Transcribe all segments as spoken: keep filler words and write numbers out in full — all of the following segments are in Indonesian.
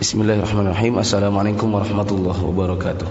Bismillahirrahmanirrahim. Assalamualaikum warahmatullahi wabarakatuh.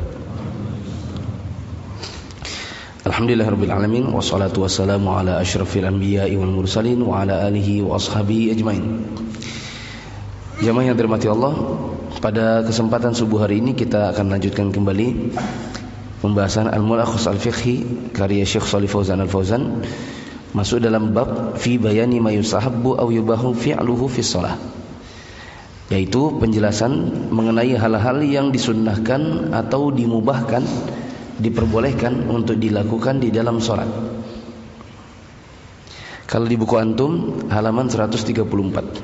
Alhamdulillahirabbil alamin wassalatu wassalamu ala asyrafil anbiya'i wal mursalin wa ala alihi wa ashabihi ajmain. Jamaah yang dirahmati Allah, pada kesempatan subuh hari ini kita akan lanjutkan kembali pembahasan Al-Mulakhas Al-Fiqhi karya Syekh Shalih Fauzan Al-Fauzan, masuk dalam bab fi bayani ma yusahabbu aw yubahu fi'luhu fi shalah, yaitu penjelasan mengenai hal-hal yang disunnahkan atau dimubahkan, diperbolehkan untuk dilakukan di dalam sholat. Kalau di buku antum halaman seratus tiga puluh empat.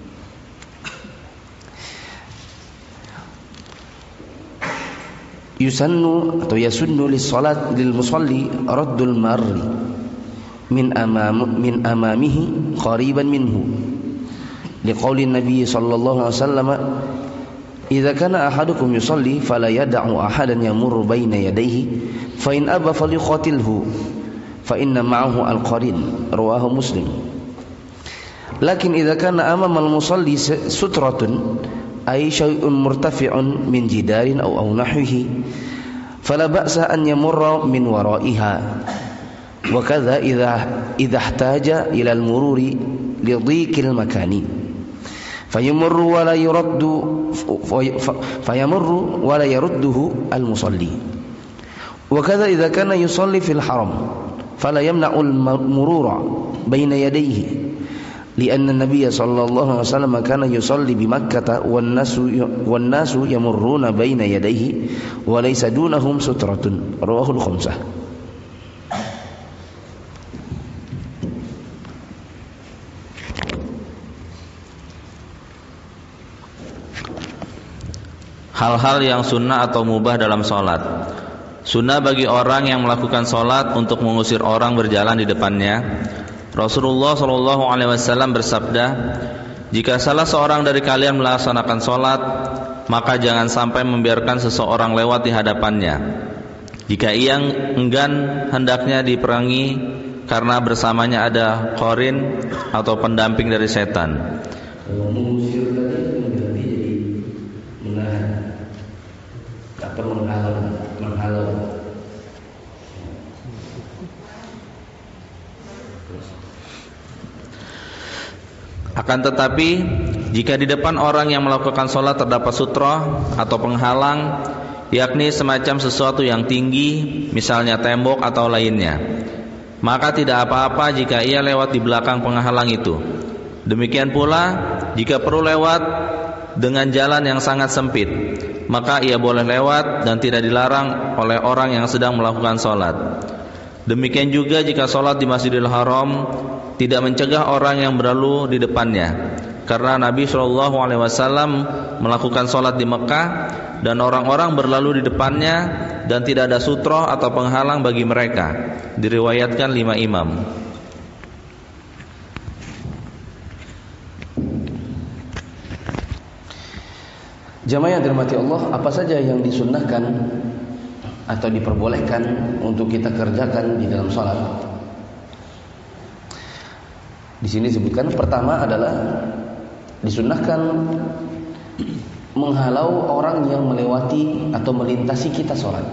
Yusannu atau yasunnu lis salat lil musalli raddul marri min amam min amamihi qariban minhu, liqauli Nabi sallallahu alaihi wasallam, idza kana ahadukum yusalli fala yad'u ahadan yamurru baina yadayhi fa in aba falyuqatilhu fa inna ma'ahu al-qarin, rawahu Muslim. Lakin idza kana amama al-musalli sutratun ay syai'un murtafi'un min jidarin aw aw nahwihi fala ba'sa an yamurra min wara'iha, wa kadza idza idza ihtaja ila al-mururi li dhiqil makani fayamurru wa la yuraddu fayamurru wa la yarudduhu al-musalli, wa kadza idza kana yusalli fil haram fala yamna'u al-murura baina yadayhi li'anna an-nabiy sallallahu alaihi wasallam kana yusalli bi Makkah wan nasu wan nasu yamurruna baina yadayhi wa laysa dunahum sutratun, rawahul khamsah. Hal-hal yang sunnah atau mubah dalam sholat. Sunnah bagi orang yang melakukan sholat untuk mengusir orang berjalan di depannya. Rasulullah shallallahu alaihi wasallam bersabda, jika salah seorang dari kalian melaksanakan sholat, maka jangan sampai membiarkan seseorang lewat di hadapannya. Jika ia enggan, hendaknya diperangi karena bersamanya ada qarin atau pendamping dari setan. Mengusir tadi menjadi jadi menahan atau menghalau, menghalau. Akan tetapi, jika di depan orang yang melakukan sholat terdapat sutra atau penghalang, yakni semacam sesuatu yang tinggi, misalnya tembok atau lainnya, maka tidak apa-apa jika ia lewat di belakang penghalang itu. Demikian pula, jika perlu lewat dengan jalan yang sangat sempit, maka ia boleh lewat dan tidak dilarang oleh orang yang sedang melakukan sholat. Demikian juga jika sholat di Masjidil Haram tidak mencegah orang yang berlalu di depannya, karena Nabi shallallahu alaihi wasallam melakukan sholat di Mekah dan orang-orang berlalu di depannya dan tidak ada sutra atau penghalang bagi mereka. Diriwayatkan lima imam. Jamaah yang dirahmati Allah, apa saja yang disunnahkan atau diperbolehkan untuk kita kerjakan di dalam sholat? Di sini disebutkan pertama adalah disunnahkan menghalau orang yang melewati atau melintasi kita sholat.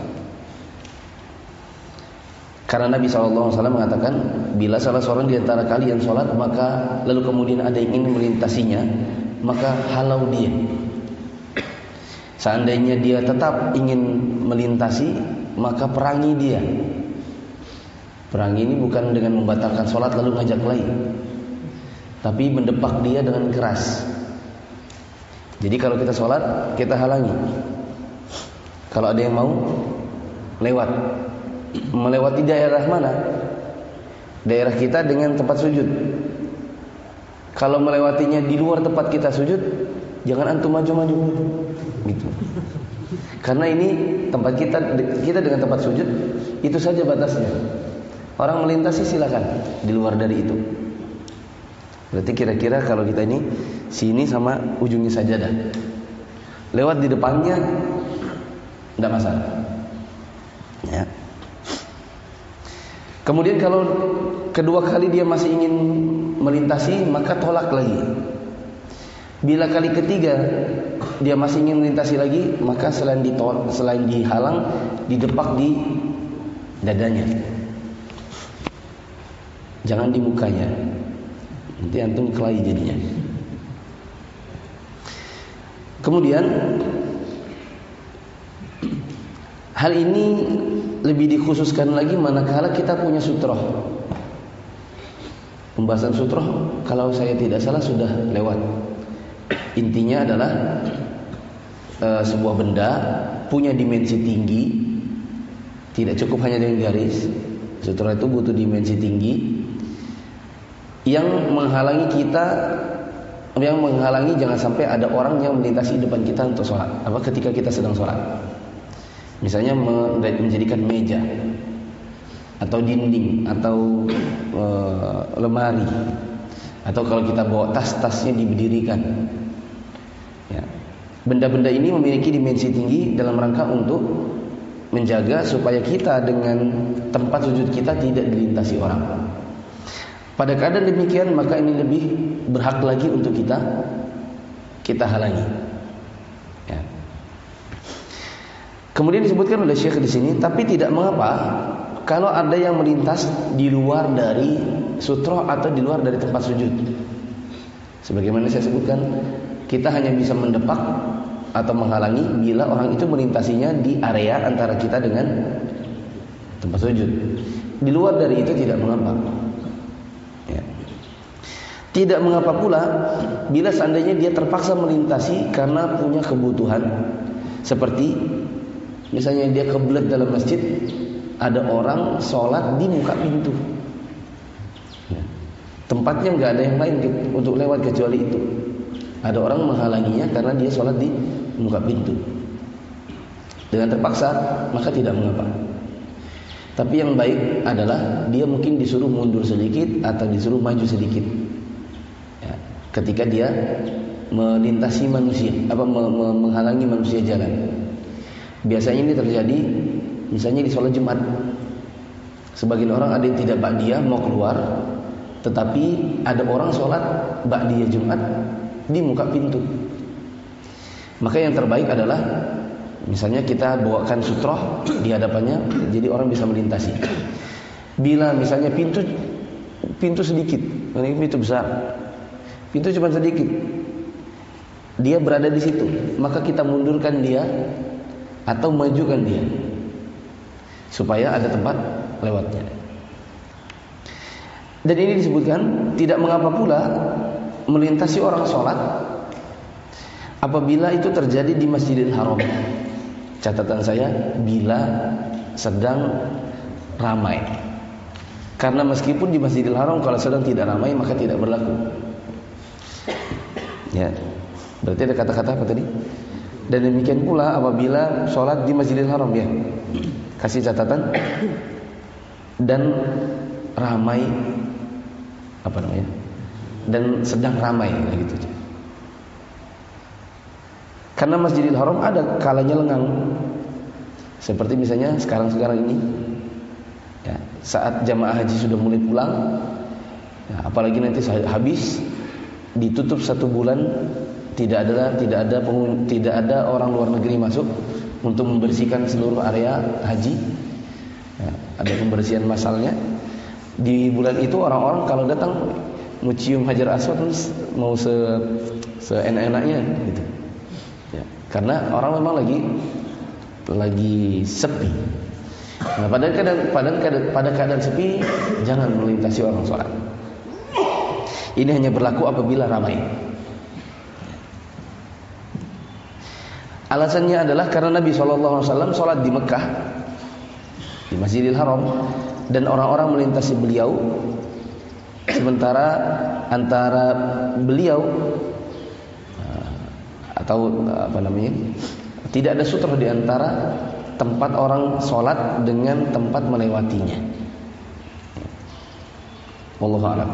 Karena Nabi shallallahu alaihi wasallam mengatakan, bila salah seorang di antara kalian sholat, maka lalu kemudian ada yang ingin melintasinya, maka halau dia. Seandainya dia tetap ingin melintasi, maka perangi dia. Perangi ini bukan dengan membatalkan sholat lalu ngajak lain, tapi mendepak dia dengan keras. Jadi kalau kita sholat, kita halangi. Kalau ada yang mau lewat, melewati daerah mana? Daerah kita dengan tempat sujud. Kalau melewatinya di luar tempat kita sujud, jangan antum maju-maju gitu. Karena ini tempat kita, kita dengan tempat sujud, itu saja batasnya. Orang melintasi silakan di luar dari itu. Berarti kira-kira kalau kita ini sini sama ujungnya sajadah, lewat di depannya tidak masalah ya. Kemudian kalau kedua kali dia masih ingin melintasi, maka tolak lagi. Bila kali ketiga dia masih ingin melintasi lagi, maka selain ditol, selain dihalang, didepak di dadanya. Jangan di mukanya. Nanti antum kelahi jadinya. Kemudian hal ini lebih dikhususkan lagi manakala kita punya sutroh. Pembahasan sutroh kalau saya tidak salah sudah lewat. Intinya adalah e, sebuah benda punya dimensi tinggi, tidak cukup hanya dengan garis. Sutroh itu butuh dimensi tinggi yang menghalangi kita, yang menghalangi jangan sampai ada orang yang melintasi depan kita untuk sholat. Apa ketika kita sedang sholat? Misalnya menjadikan meja atau dinding atau e, lemari, atau kalau kita bawa tas-tasnya diberdirikan. Ya. Benda-benda ini memiliki dimensi tinggi dalam rangka untuk menjaga supaya kita dengan tempat sujud kita tidak dilintasi orang. Pada keadaan demikian maka ini lebih berhak lagi untuk kita kita halangi. Ya. Kemudian disebutkan oleh Syekh di sini, tapi tidak mengapa kalau ada yang melintas di luar dari sutroh atau di luar dari tempat sujud. Sebagaimana saya sebutkan, kita hanya bisa mendepak atau menghalangi bila orang itu melintasinya di area antara kita dengan tempat sujud. Di luar dari itu tidak mengapa. Ya. Tidak mengapa pula bila seandainya dia terpaksa melintasi karena punya kebutuhan, seperti misalnya dia kebelet dalam masjid, ada orang sholat di muka pintu. Ya. Tempatnya nggak ada yang lain untuk lewat kecuali itu. Ada orang menghalanginya karena dia sholat di muka pintu. Dengan terpaksa maka tidak mengapa. Tapi yang baik adalah dia mungkin disuruh mundur sedikit atau disuruh maju sedikit. Ya. Ketika dia melintasi manusia, apa menghalangi manusia jalan. Biasanya ini terjadi misalnya di sholat Jumat. Sebagian orang ada yang tidak ba'diyah mau keluar, tetapi ada orang sholat ba'diyah Jumat di muka pintu. Maka yang terbaik adalah misalnya kita bawakan sutroh di hadapannya, jadi orang bisa melintasi. Bila misalnya pintu pintu sedikit, ini pintu besar, pintu cuma sedikit, dia berada di situ, maka kita mundurkan dia atau majukan dia supaya ada tempat lewatnya. Dan ini disebutkan tidak mengapa pula melintasi orang sholat apabila itu terjadi di Masjidil Haram. Catatan saya, bila sedang ramai. Karena meskipun di Masjidil Haram kalau sedang tidak ramai maka tidak berlaku. Ya, berarti ada kata-kata apa tadi? Dan demikian pula apabila sholat di Masjidil Haram, ya, kasih catatan, dan ramai, apa namanya, dan sedang ramai, gitu. Karena Masjidil Haram ada kalanya lengang, seperti misalnya sekarang-sekarang ini, ya, saat jamaah haji sudah mulai pulang, ya, apalagi nanti habis ditutup satu bulan. Tidak ada tidak ada pengun, tidak ada orang luar negeri masuk untuk membersihkan seluruh area haji. Ya, ada pembersihan massalnya. Di bulan itu orang-orang kalau datang mau cium Hajar Aswad mau se seenak-enaknya gitu. Ya, karena orang memang lagi lagi sepi. Nah, pada keadaan pada keadaan pada keadaan sepi jangan melintasi orang sholat. Ini hanya berlaku apabila ramai. Alasannya adalah karena Nabi shallallahu alaihi wasallam sholat di Mekah, di Masjidil Haram, dan orang-orang melintasi beliau, sementara antara beliau atau apa namanya, tidak ada sutra di antara tempat orang sholat dengan tempat melewatinya. Wallahu a'lam.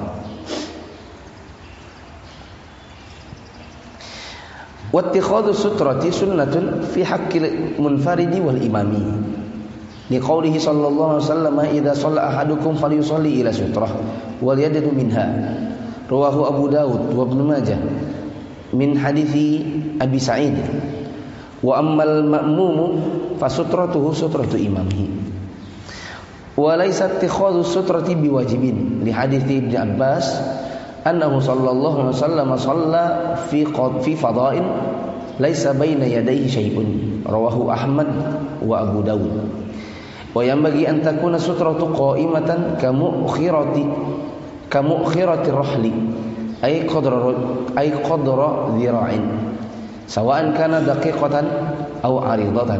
Wattikhadhu sutrati sunnatun fi haqqil munfaridi wal imami. Li qoulihi sallallahu alaihi wasallam idza shalla ahadukum falyusalli ila sutrah wal yadnu minha. Rawahu Abu Dawud wa Ibnu Majah min hadithi Abi Sa'id. Wa ammal ma'mumu fasutratuhu sutratu imamhi. Wa laysa ittikhadhu sutrati biwajibin li hadithi Ibnu Abbas annahu sallallahu alaihi wasallam shalla fi qad fi fada'in laysa baina yadayhi syai'un. Rawahu Ahmad wa Abu Dawud. Wa yanbaghi an takuna sutratu qa'imatan kamu'khirati kamu'khirati rahli ay qadra ay qadra dhira'in sawa'an kana daqiqatan aw 'aridatan.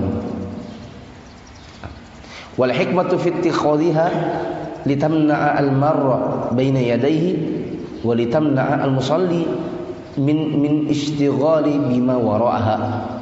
Wal hikmatu fi ittikhadhiha litamna'a al-marra baina yadayhi wa litamna'a al-musalli min min ishtighali bima wara'aha.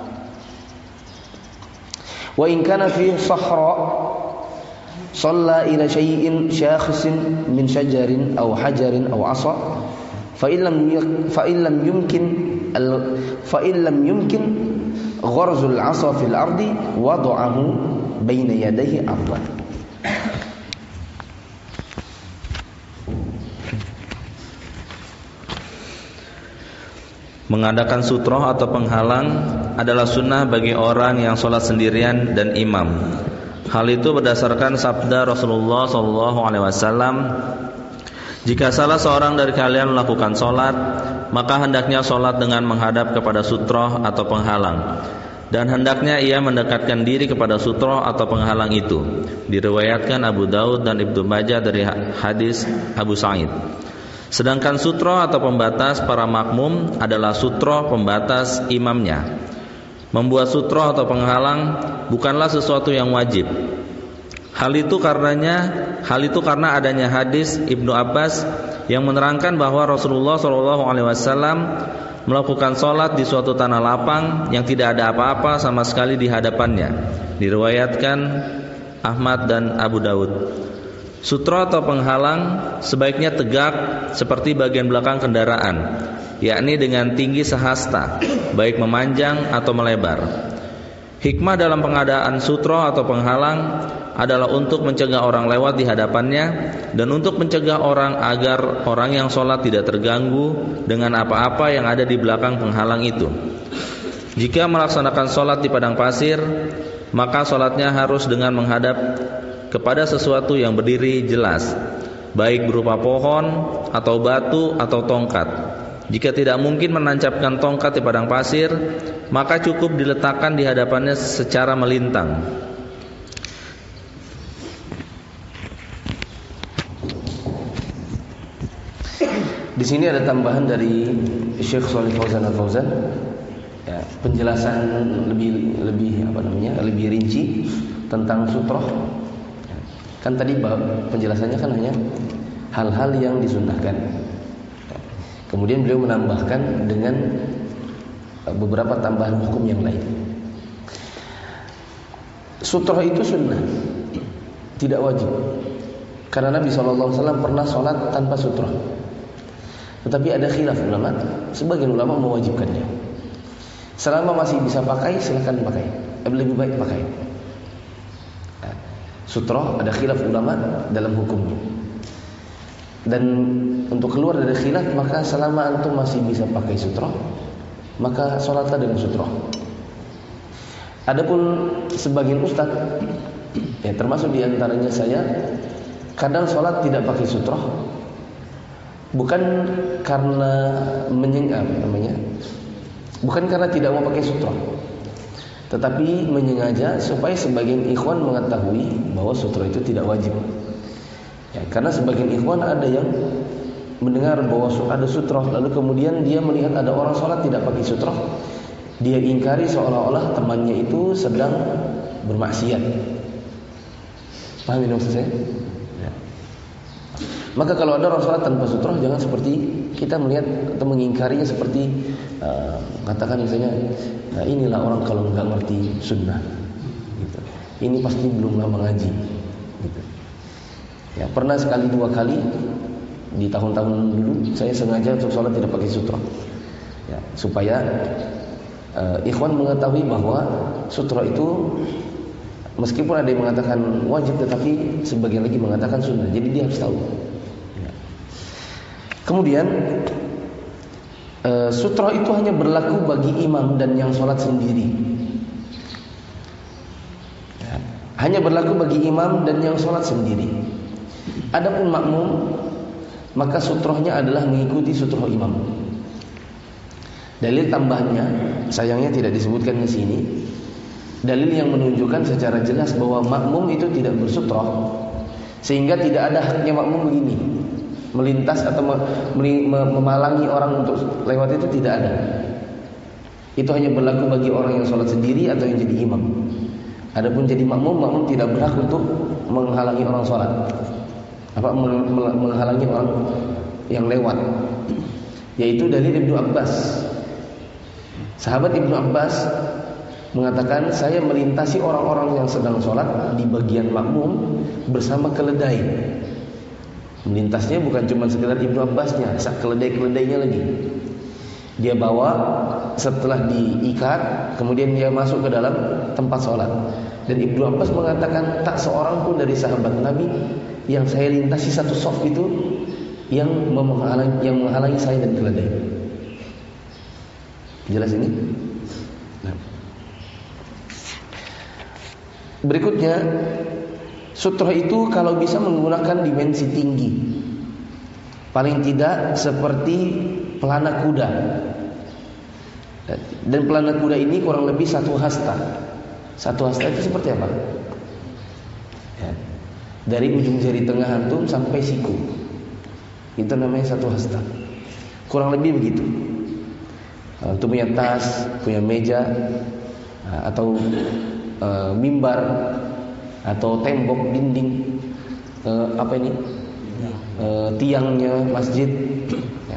Wa in kana fi sahra صلى إلى شيء شاخص من شجر أو حجر أو عصا فإن لم فإن لم يمكن فإن لم يمكن غرز العصا في الأرض وضعه بين يديه أرضا. Mengadakan sutroh atau penghalang adalah sunnah bagi orang yang sholat sendirian dan imam. Hal itu berdasarkan sabda Rasulullah shallallahu alaihi wasallam, jika salah seorang dari kalian melakukan sholat, maka hendaknya sholat dengan menghadap kepada sutroh atau penghalang, dan hendaknya ia mendekatkan diri kepada sutroh atau penghalang itu. Diriwayatkan Abu Daud dan Ibnu Majah dari hadis Abu Sa'id. Sedangkan sutroh atau pembatas para makmum adalah sutroh pembatas imamnya. Membuat sutroh atau penghalang bukanlah sesuatu yang wajib. Hal itu karenanya, hal itu karena adanya hadis Ibnu Abbas yang menerangkan bahwa Rasulullah shallallahu alaihi wasallam melakukan sholat di suatu tanah lapang yang tidak ada apa-apa sama sekali di hadapannya. Diriwayatkan Ahmad dan Abu Daud. Sutroh atau penghalang sebaiknya tegak seperti bagian belakang kendaraan, yakni dengan tinggi sehasta, baik memanjang atau melebar. Hikmah dalam pengadaan sutroh atau penghalang adalah untuk mencegah orang lewat di hadapannya dan untuk mencegah orang agar orang yang sholat tidak terganggu dengan apa-apa yang ada di belakang penghalang itu. Jika melaksanakan sholat di padang pasir, maka sholatnya harus dengan menghadap kepada sesuatu yang berdiri jelas, baik berupa pohon atau batu atau tongkat. Jika tidak mungkin menancapkan tongkat di padang pasir, maka cukup diletakkan di hadapannya secara melintang. Di sini ada tambahan dari Syekh Shalih Fauzan Al-Fauzan, ya, penjelasan lebih lebih apa namanya lebih rinci tentang sutroh. Kan tadi penjelasannya kan hanya hal-hal yang disunnahkan. Kemudian beliau menambahkan dengan beberapa tambahan hukum yang lain. Sutroh itu sunnah, tidak wajib. Karena Nabi shallallahu alaihi wasallam pernah sholat tanpa sutroh. Tetapi ada khilaf ulama, sebagian ulama mewajibkannya. Selama masih bisa pakai, silakan pakai. Lebih baik pakai. Sutroh ada khilaf ulama dalam hukumnya. Dan untuk keluar dari khilaf, maka selama antum masih bisa pakai sutroh, maka sholatlah dengan sutroh. Adapun sebagian ustaz, ya termasuk diantaranya saya, kadang sholat tidak pakai sutroh, bukan karena menyengah namanya, bukan karena tidak mau pakai sutroh, tetapi menyengaja supaya sebagian ikhwan mengetahui bahwa sutroh itu tidak wajib. Ya, karena sebagian ikhwan ada yang mendengar bahwa ada sutroh, lalu kemudian dia melihat ada orang sholat tidak pakai sutroh, dia ingkari seolah-olah temannya itu sedang bermaksiat. Paham ini maksud saya? Ya. Maka kalau ada orang sholat tanpa sutroh, jangan seperti kita melihat atau mengingkarinya seperti uh, katakan misalnya, nah inilah orang kalau nggak ngerti sunnah, gitu. Ini pasti belum lama ngaji, gitu. Ya, pernah sekali dua kali di tahun-tahun dulu saya sengaja untuk sholat tidak pakai sutroh, ya, supaya uh, ikhwan mengetahui bahwa sutroh itu meskipun ada yang mengatakan wajib, tetapi sebagian lagi mengatakan sunnah. Jadi dia harus tahu. Ya. Kemudian e, sutroh itu hanya berlaku bagi imam dan yang sholat sendiri. Ya, hanya berlaku bagi imam dan yang sholat sendiri. Adapun makmum, maka sutrohnya adalah mengikuti sutroh imam. Dalil tambahnya, sayangnya tidak disebutkan di sini. Dalil yang menunjukkan secara jelas bahwa makmum itu tidak bersutroh, sehingga tidak ada haknya makmum begini, melintas atau memalangi orang untuk lewat, itu tidak ada. Itu hanya berlaku bagi orang yang sholat sendiri atau yang jadi imam. Adapun jadi makmum, makmum tidak berhak untuk menghalangi orang sholat, apa menghalangi orang yang lewat. Yaitu dari Ibnu Abbas. Sahabat Ibnu Abbas mengatakan, saya melintasi orang-orang yang sedang sholat di bagian makmum bersama keledai. Melintasnya bukan cuma sekedar Ibnu Abbasnya, keledai-keledainya lagi. Dia bawa setelah diikat, kemudian dia masuk ke dalam tempat sholat. Dan Ibnu Abbas mengatakan, tak seorang pun dari sahabat Nabi yang saya lintasi satu sof itu yang menghalangi, yang menghalangi saya dan keledai. Jelas ini? Nah. Berikutnya, sutroh itu kalau bisa menggunakan dimensi tinggi, paling tidak seperti pelana kuda. Dan pelana kuda ini kurang lebih satu hasta. Satu hasta itu seperti apa? Ya. Dari ujung jari tengah antum sampai siku, itu namanya satu hasta. Kurang lebih begitu. Antum punya tas, punya meja, atau e, mimbar, atau tembok, dinding, e, apa ini, e, tiangnya masjid. Ya.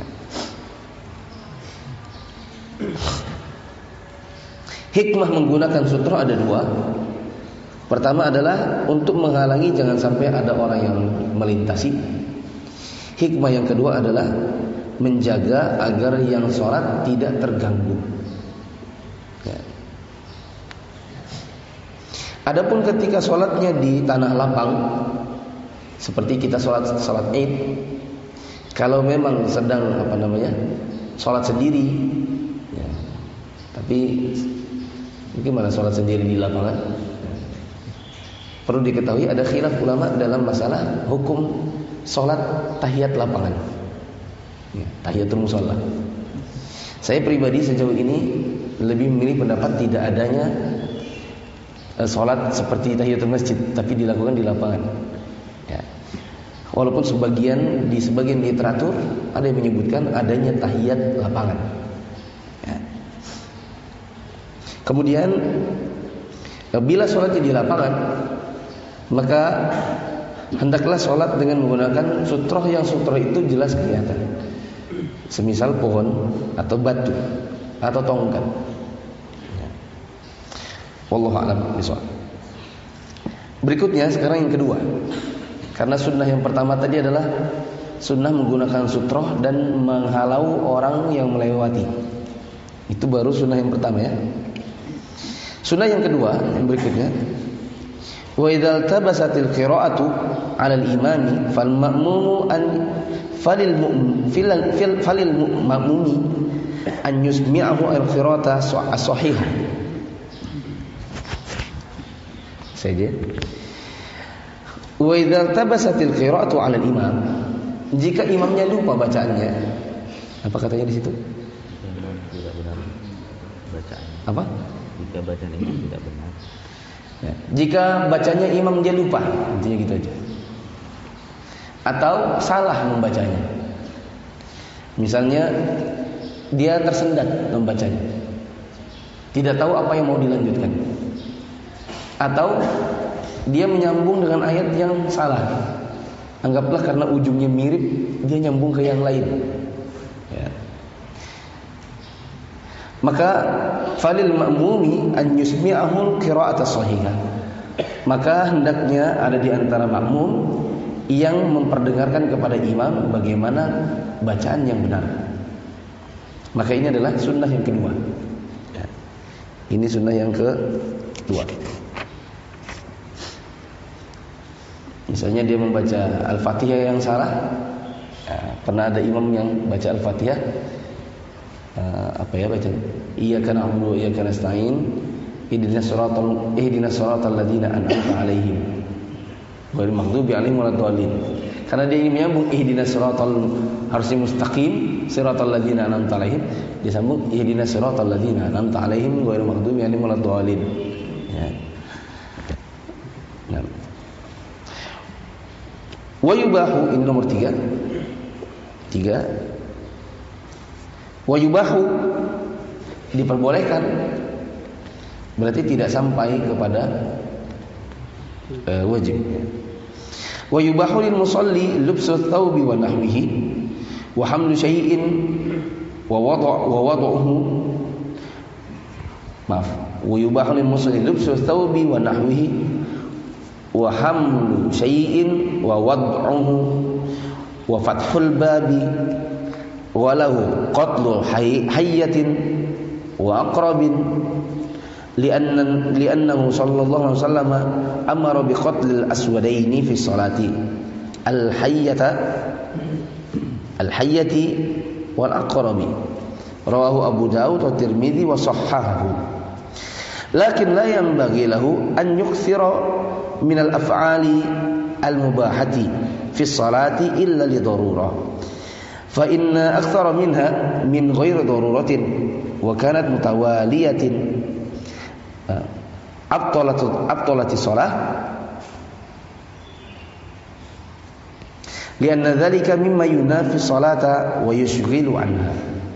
Hikmah menggunakan sutroh ada dua. Pertama adalah untuk menghalangi jangan sampai ada orang yang melintasi. Hikmah yang kedua adalah menjaga agar yang sholat tidak terganggu. Ya. Adapun ketika sholatnya di tanah lapang, seperti kita sholat sholat Id, kalau memang sedang apa namanya sholat sendiri, ya, tapi bagaimana sholat sendiri di lapangan? Perlu diketahui ada khilaf ulama dalam masalah hukum sholat tahiyat lapangan. Ya, tahiyatul musalla. Saya pribadi sejauh ini lebih memilih pendapat tidak adanya uh, sholat seperti tahiyatul masjid, tapi dilakukan di lapangan. Ya. Walaupun sebagian di sebagian literatur ada yang menyebutkan adanya tahiyat lapangan. Ya. Kemudian bila sholatnya di lapangan, maka hendaklah sholat dengan menggunakan sutroh yang sutroh itu jelas kelihatan. Semisal pohon atau batu atau tongkat. Wallahu a'lam bishawab. Berikutnya sekarang yang kedua. Karena sunnah yang pertama tadi adalah sunnah menggunakan sutroh dan menghalau orang yang melewati. Itu baru sunnah yang pertama ya. Sunnah yang kedua yang berikutnya, wa idzal tabasatil qira'atu 'alal imami fal ma'mumu an falil mu'min fil falil ma'mumi an yusmi'ahu al-qira'ata as-sahihah. Saja. Wa idzal tabasatil qira'atu 'alal imam, jika imamnya lupa bacaannya. Apa katanya di situ? Tidak benar bacaannya. Apa? Jika bacaan imam tidak benar. Ya. Jika bacanya imam dia lupa, intinya gitu aja. Atau salah membacanya. Misalnya dia tersendat membacanya, tidak tahu apa yang mau dilanjutkan. Atau dia menyambung dengan ayat yang salah. Anggaplah karena ujungnya mirip, dia nyambung ke yang lain. Ya. Maka falil ma'mumi an yusmi'ahul qira'ata shahihah. Maka hendaknya ada di antara makmum yang memperdengarkan kepada imam bagaimana bacaan yang benar. Maka ini adalah sunnah yang kedua. Ya. Ini sunnah yang kedua. Misalnya dia membaca Al-Fatihah yang salah. Ya, pernah ada imam yang baca Al-Fatihah uh, apa ya bacaan? Iyyaka na'budu wa iyyaka nasta'in. Ihdinas siratal ihdinas siratal ladzina an'amta 'alaihim ghairil maghdubi 'alaihim waladdallin. Karena dia ingin menyambung ihdinas siratal harusnya mustaqim, siratal ladzina an'amta 'alaihim, disambung ihdinas siratal ladzina an'amta 'alaihim ghairil maghdubi 'alaihim waladdallin. Ya. Nah. Wa yubahu, ini nomor tiga. Tiga. Wa yubahu, diperbolehkan, berarti tidak sampai kepada uh, wajib. Wa yubahu lil musalli lubsu thawbi wa nahwihi wa hamlu syai'in wa wada' wa wad'uhu. Maaf. Wa yubahu lil musalli lubsu thawbi wa nahwihi wa hamlu syai'in wa wad'uhu wa fathul babi wa lahu qatlu hayyatin wa aqrabin لأن لأنه صلى الله عليه وسلم أمر بقتل الأسودين في الصلاة الحية الحية والأقرب. رواه أبو داود والترمذي وصححه. لكن لا ينبغي له أن يكثر من الأفعال المباحة في الصلاة إلا لضرورة، فإن أكثر منها من غير ضرورة وكانت متوالية أبطلت أبطلت الصلاة لأن ذلك مما ينافي الصلاة ويشغل عنها.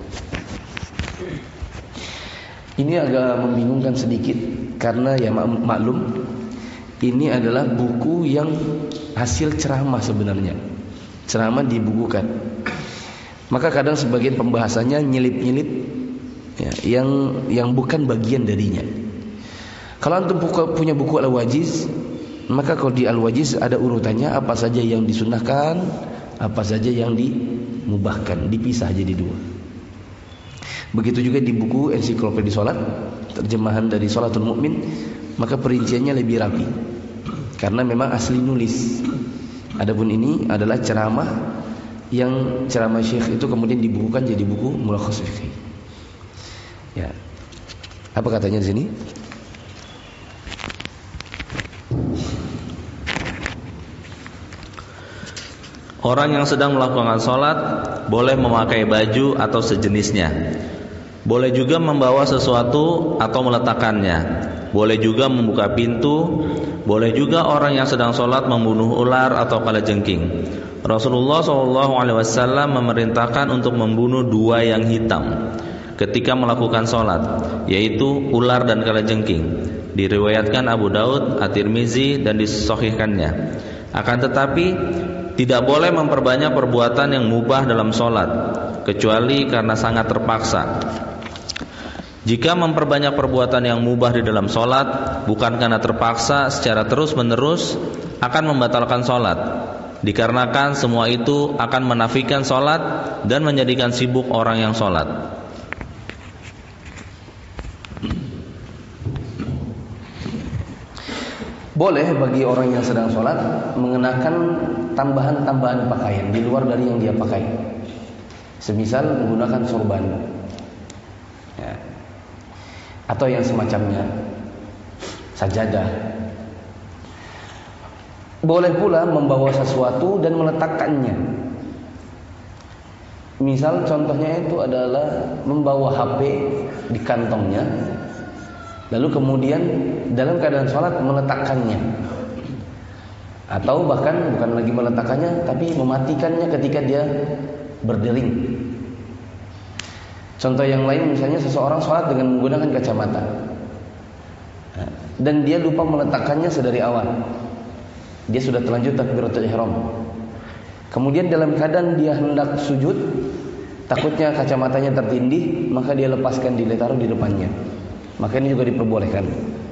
Ini agak membingungkan sedikit karena ya maklum ini adalah buku yang hasil ceramah sebenarnya. Ceramah dibukukan. Maka kadang sebagian pembahasannya nyelip-nyelip ya, yang yang bukan bagian darinya. Kalau antum punya buku Al-Wajiz, maka kalau di Al-Wajiz ada urutannya apa saja yang disunahkan, apa saja yang dimubahkan, dipisah jadi dua. Begitu juga di buku Ensiklopedi Salat, terjemahan dari Salatul Mukmin, maka perinciannya lebih rapi. Karena memang asli nulis. Adapun ini adalah ceramah yang ceramah Syekh itu kemudian dibukukan jadi buku Mulakhas Fiqh. Ya. Apa katanya di sini? Orang yang sedang melakukan sholat boleh memakai baju atau sejenisnya. Boleh juga membawa sesuatu atau meletakkannya. Boleh juga membuka pintu. Boleh juga orang yang sedang sholat membunuh ular atau kalajengking. Rasulullah shallallahu alaihi wasallam memerintahkan untuk membunuh dua yang hitam ketika melakukan sholat, yaitu ular dan kalajengking. Diriwayatkan Abu Daud, At-Tirmizi dan disahihkannya. Akan tetapi tidak boleh memperbanyak perbuatan yang mubah dalam sholat, kecuali karena sangat terpaksa. Jika memperbanyak perbuatan yang mubah di dalam sholat bukan karena terpaksa secara terus menerus, akan membatalkan sholat. Dikarenakan semua itu akan menafikan sholat dan menjadikan sibuk orang yang sholat. Boleh bagi orang yang sedang sholat mengenakan tambahan-tambahan pakaian di luar dari yang dia pakai. Semisal menggunakan sorban ya, atau yang semacamnya, sajadah. Boleh pula membawa sesuatu dan meletakkannya. Misal contohnya itu adalah membawa H P di kantongnya, lalu kemudian dalam keadaan sholat meletakkannya, atau bahkan bukan lagi meletakkannya tapi mematikannya ketika dia berdering. Contoh yang lain misalnya seseorang sholat dengan menggunakan kacamata dan dia lupa meletakkannya sedari awal. Dia sudah terlanjur takbiratul ihram. Kemudian dalam keadaan dia hendak sujud, takutnya kacamatanya tertindih, maka dia lepaskan, ditaruh di depannya. Maka ini juga diperbolehkan.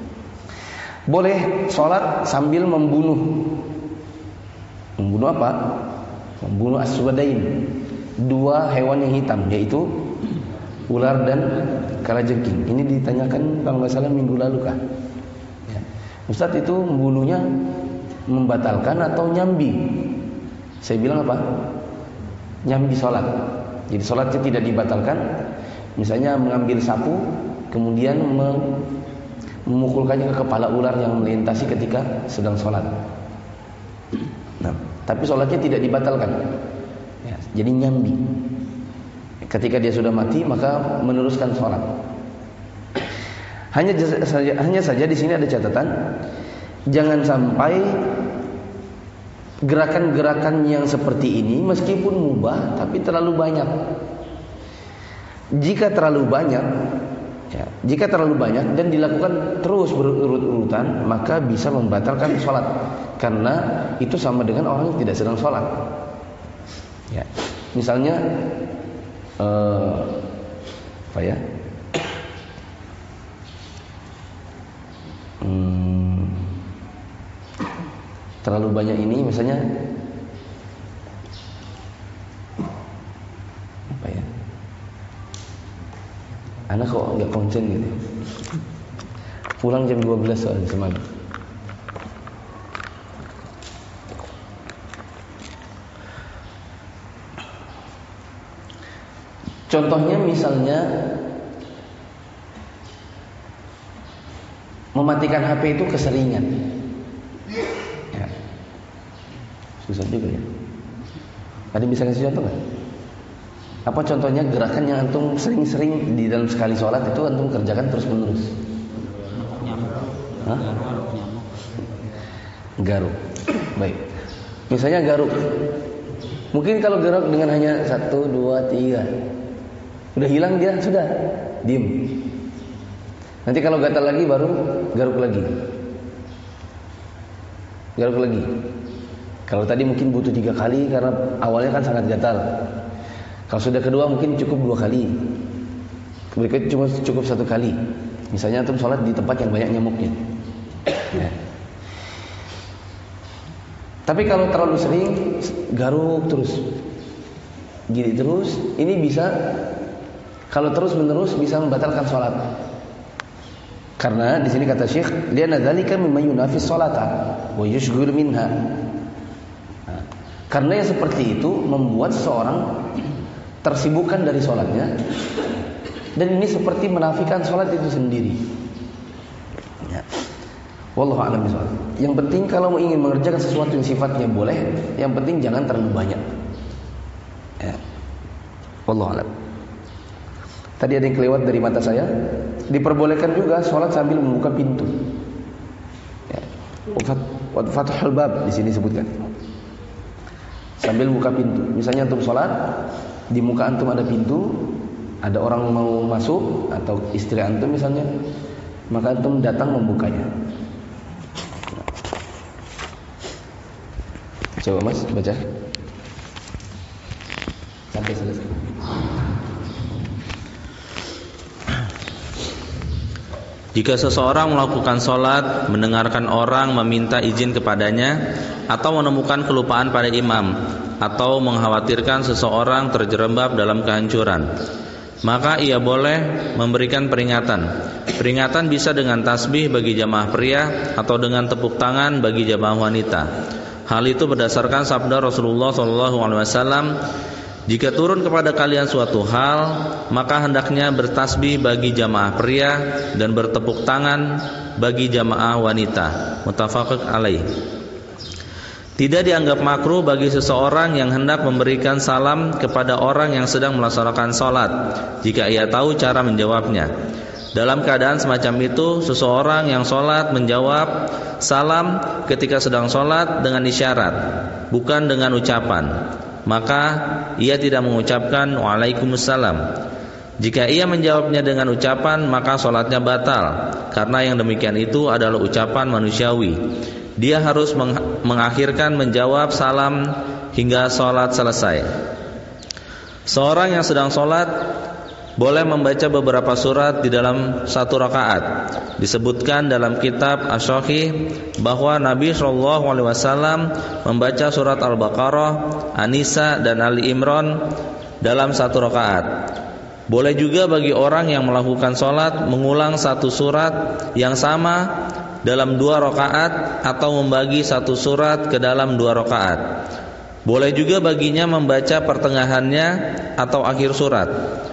Boleh sholat sambil membunuh. Membunuh apa? Membunuh aswadain, dua hewan yang hitam, yaitu ular dan kalajengking. Ini ditanyakan kalau nggak salah minggu lalu kah? Ya. Ustadz, itu membunuhnya membatalkan atau nyambi? Saya bilang apa? Nyambi sholat. Jadi sholatnya tidak dibatalkan, Misalnya mengambil sapu kemudian memukulkannya ke kepala ular yang melintasi ketika sedang sholat. Nah, tapi sholatnya tidak dibatalkan ya, jadi nyambi. Ketika dia sudah mati maka meneruskan sholat. Hanya saja, hanya saja di sini ada catatan, jangan sampai gerakan-gerakan yang seperti ini meskipun mubah tapi terlalu banyak. Jika terlalu banyak, ya, jika terlalu banyak dan dilakukan terus berurut-urutan, maka bisa membatalkan sholat, karena itu sama dengan orang yang tidak sedang sholat. Ya, misalnya, uh, apa ya? Hmm, terlalu banyak ini, misalnya apa ya? Anak kok nggak konsen gitu. Pulang jam dua belas soalnya semalam. Contohnya misalnya mematikan H P itu keseringan. Ya. Susah juga ya. Ada bisa kasih contoh nggak? Apa contohnya gerakan yang antum sering-sering di dalam sekali sholat itu antum kerjakan terus menerus? Hah? Garuk. Baik. Misalnya garuk. Mungkin kalau garuk dengan hanya satu, dua, tiga, udah hilang dia, sudah diem. Nanti kalau gatal lagi baru garuk lagi. Garuk lagi. Kalau tadi mungkin butuh tiga kali karena awalnya kan sangat gatal. Kalau sudah kedua mungkin cukup dua kali. Berikutnya cuma cukup satu kali. Misalnya antum sholat di tempat yang banyak nyamuknya. Ya. Tapi kalau terlalu sering garuk terus, gini terus, ini bisa, kalau terus menerus bisa membatalkan sholat. Karena di sini kata Syekh, li'anna dzalika mimma yunafis sholata wa yushghil minha. Nah, karena yang seperti itu membuat seorang tersibukkan dari sholatnya, dan ini seperti menafikan sholat itu sendiri. Ya. Wallahu a'lam bishawab. Yang penting kalau mau ingin mengerjakan sesuatu yang sifatnya boleh, yang penting jangan terlalu banyak. Ya. Wallahu a'lam. Tadi ada yang kelewat dari mata saya. Diperbolehkan juga sholat sambil membuka pintu. Ya. Fathul bab di sini sebutkan. Sambil buka pintu. Misalnya antum sholat, di muka antum ada pintu, ada orang mau masuk atau istri antum misalnya, maka antum datang membukanya. Coba mas baca sampai selesai. Jika seseorang melakukan sholat, mendengarkan orang meminta izin kepadanya, atau menemukan kelupaan pada imam, atau mengkhawatirkan seseorang terjerembab dalam kehancuran, maka ia boleh memberikan peringatan. Peringatan bisa dengan tasbih bagi jamaah pria, atau dengan tepuk tangan bagi jamaah wanita. Hal itu berdasarkan sabda Rasulullah shallallahu alaihi wasallam, jika turun kepada kalian suatu hal, maka hendaknya bertasbih bagi jamaah pria dan bertepuk tangan bagi jamaah wanita. Muttafaq alaih. Tidak dianggap makruh bagi seseorang yang hendak memberikan salam kepada orang yang sedang melaksanakan sholat, jika ia tahu cara menjawabnya. Dalam keadaan semacam itu, seseorang yang sholat menjawab salam ketika sedang sholat dengan isyarat, bukan dengan ucapan. Maka ia tidak mengucapkan waalaikumsalam. Jika ia menjawabnya dengan ucapan, maka sholatnya batal, karena yang demikian itu adalah ucapan manusiawi. Dia harus meng- mengakhirkan menjawab salam hingga sholat selesai. Seorang yang sedang sholat boleh membaca beberapa surat di dalam satu rakaat. Disebutkan dalam kitab Asy-Syahih bahwa Nabi shallallahu alaihi wasallam membaca surat Al-Baqarah, An-Nisa dan Ali Imran dalam satu rakaat. Boleh juga bagi orang yang melakukan sholat mengulang satu surat yang sama dalam dua rakaat, atau membagi satu surat ke dalam dua rakaat. Boleh juga baginya membaca pertengahannya atau akhir surat.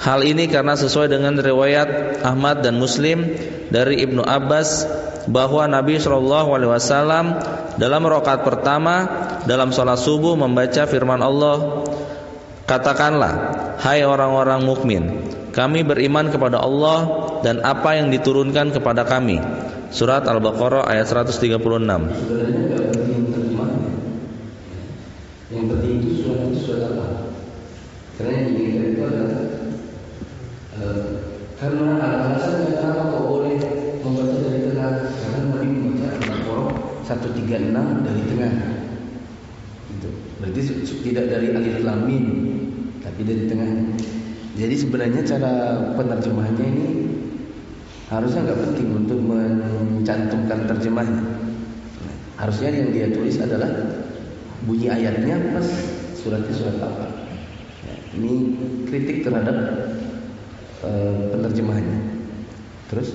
Hal ini karena sesuai dengan riwayat Ahmad dan Muslim dari Ibnu Abbas bahwa Nabi shallallahu alaihi wasallam dalam rakaat pertama dalam salat subuh membaca firman Allah, "Katakanlah, hai orang-orang mukmin, kami beriman kepada Allah dan apa yang diturunkan kepada kami." Surat Al-Baqarah ayat seratus tiga puluh enam. Sebenarnya enggak penting terjemahnya. Yang penting itu surat itu surat apa? Karena yang diinginkan itu adalah uh, karena alasannya kenapa kok boleh membaca dari tengah? Karena Nabi membaca Al-Baqarah seratus tiga puluh enam dari tengah. Itu berarti tidak dari alif lam mim, tapi dari tengah. Jadi sebenarnya cara penerjemahannya ini harusnya nggak penting untuk mencantumkan terjemahnya. Harusnya yang dia tulis adalah bunyi ayatnya plus suratnya surat apa. Ya, ini kritik terhadap uh, penerjemahannya. Terus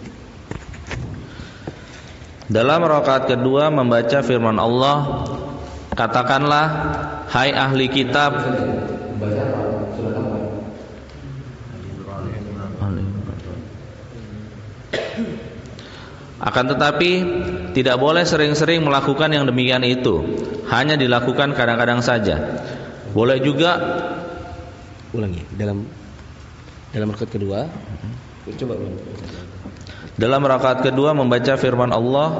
dalam rakaat kedua membaca firman Allah, "Katakanlah, hai ahli kitab." Baca apa? Surat apa? Akan tetapi tidak boleh sering-sering melakukan yang demikian itu, hanya dilakukan kadang-kadang saja. Boleh juga ulangi dalam dalam rakaat kedua. Coba ulangi. Dalam rakaat kedua membaca firman Allah,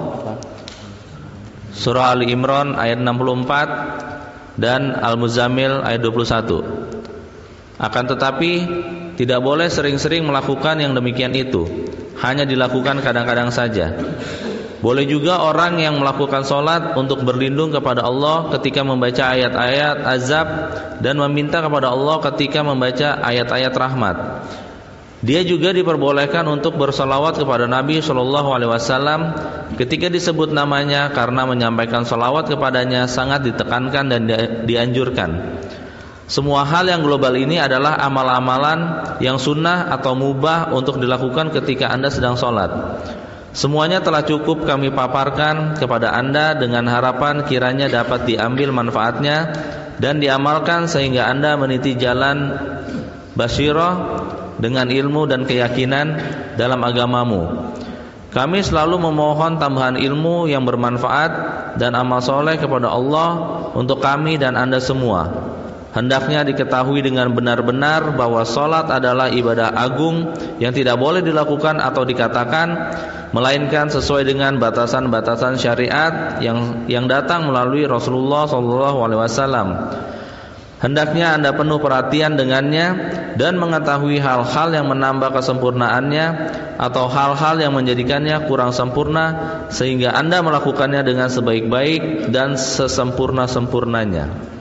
Surah Ali Imran ayat enam puluh empat dan Al-Muzammil ayat dua puluh satu. Akan tetapi tidak boleh sering-sering melakukan yang demikian itu, hanya dilakukan kadang-kadang saja. Boleh juga orang yang melakukan sholat untuk berlindung kepada Allah ketika membaca ayat-ayat azab dan meminta kepada Allah ketika membaca ayat-ayat rahmat. Dia juga diperbolehkan untuk bersolawat kepada Nabi shallallahu alaihi wasallam ketika disebut namanya, karena menyampaikan solawat kepadanya sangat ditekankan dan dianjurkan. Semua hal yang global ini adalah amal-amalan yang sunnah atau mubah untuk dilakukan ketika Anda sedang sholat. Semuanya telah cukup kami paparkan kepada Anda dengan harapan kiranya dapat diambil manfaatnya dan diamalkan sehingga Anda meniti jalan basyirah dengan ilmu dan keyakinan dalam agamamu. Kami selalu memohon tambahan ilmu yang bermanfaat dan amal soleh kepada Allah untuk kami dan Anda semua. Hendaknya diketahui dengan benar-benar bahwa sholat adalah ibadah agung yang tidak boleh dilakukan atau dikatakan melainkan sesuai dengan batasan-batasan syariat yang yang datang melalui Rasulullah shallallahu alaihi wasallam. Hendaknya Anda penuh perhatian dengannya dan mengetahui hal-hal yang menambah kesempurnaannya atau hal-hal yang menjadikannya kurang sempurna, sehingga Anda melakukannya dengan sebaik-baik dan sesempurna-sempurnanya.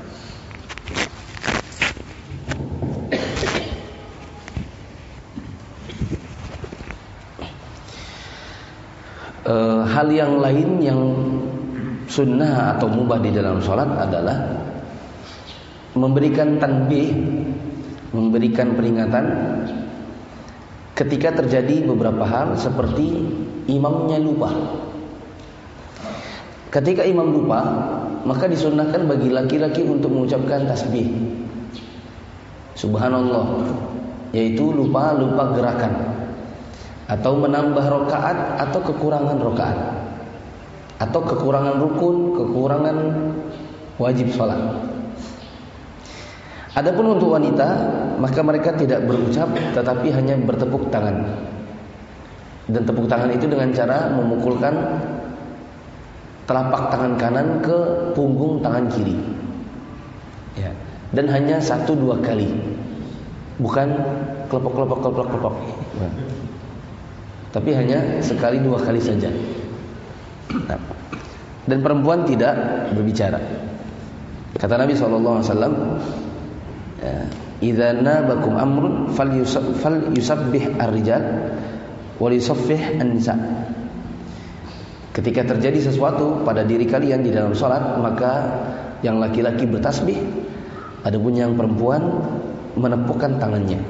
E, hal yang lain yang sunnah atau mubah di dalam sholat adalah memberikan tanbih, memberikan peringatan ketika terjadi beberapa hal seperti imamnya lupa. Ketika imam lupa, maka disunnahkan bagi laki-laki untuk mengucapkan tasbih Subhanallah, yaitu lupa-lupa gerakan atau menambah rokaat atau kekurangan rokaat atau kekurangan rukun, kekurangan wajib sholat. Adapun untuk wanita, maka mereka tidak berucap tetapi hanya bertepuk tangan. Dan tepuk tangan itu dengan cara memukulkan telapak tangan kanan ke punggung tangan kiri. Ya. Dan hanya satu dua kali, bukan kelepok-kelepok kelepok-kelepok. Nah. Tapi hanya sekali dua kali saja. Nah. Dan perempuan tidak berbicara. Kata Nabi shallallahu alaihi wasallam, idza nabakum amrun falyusabbih ar-rijal wa yusaffih an-nisa. Ketika terjadi sesuatu pada diri kalian di dalam salat, maka yang laki-laki bertasbih, adapun yang perempuan menepukkan tangannya.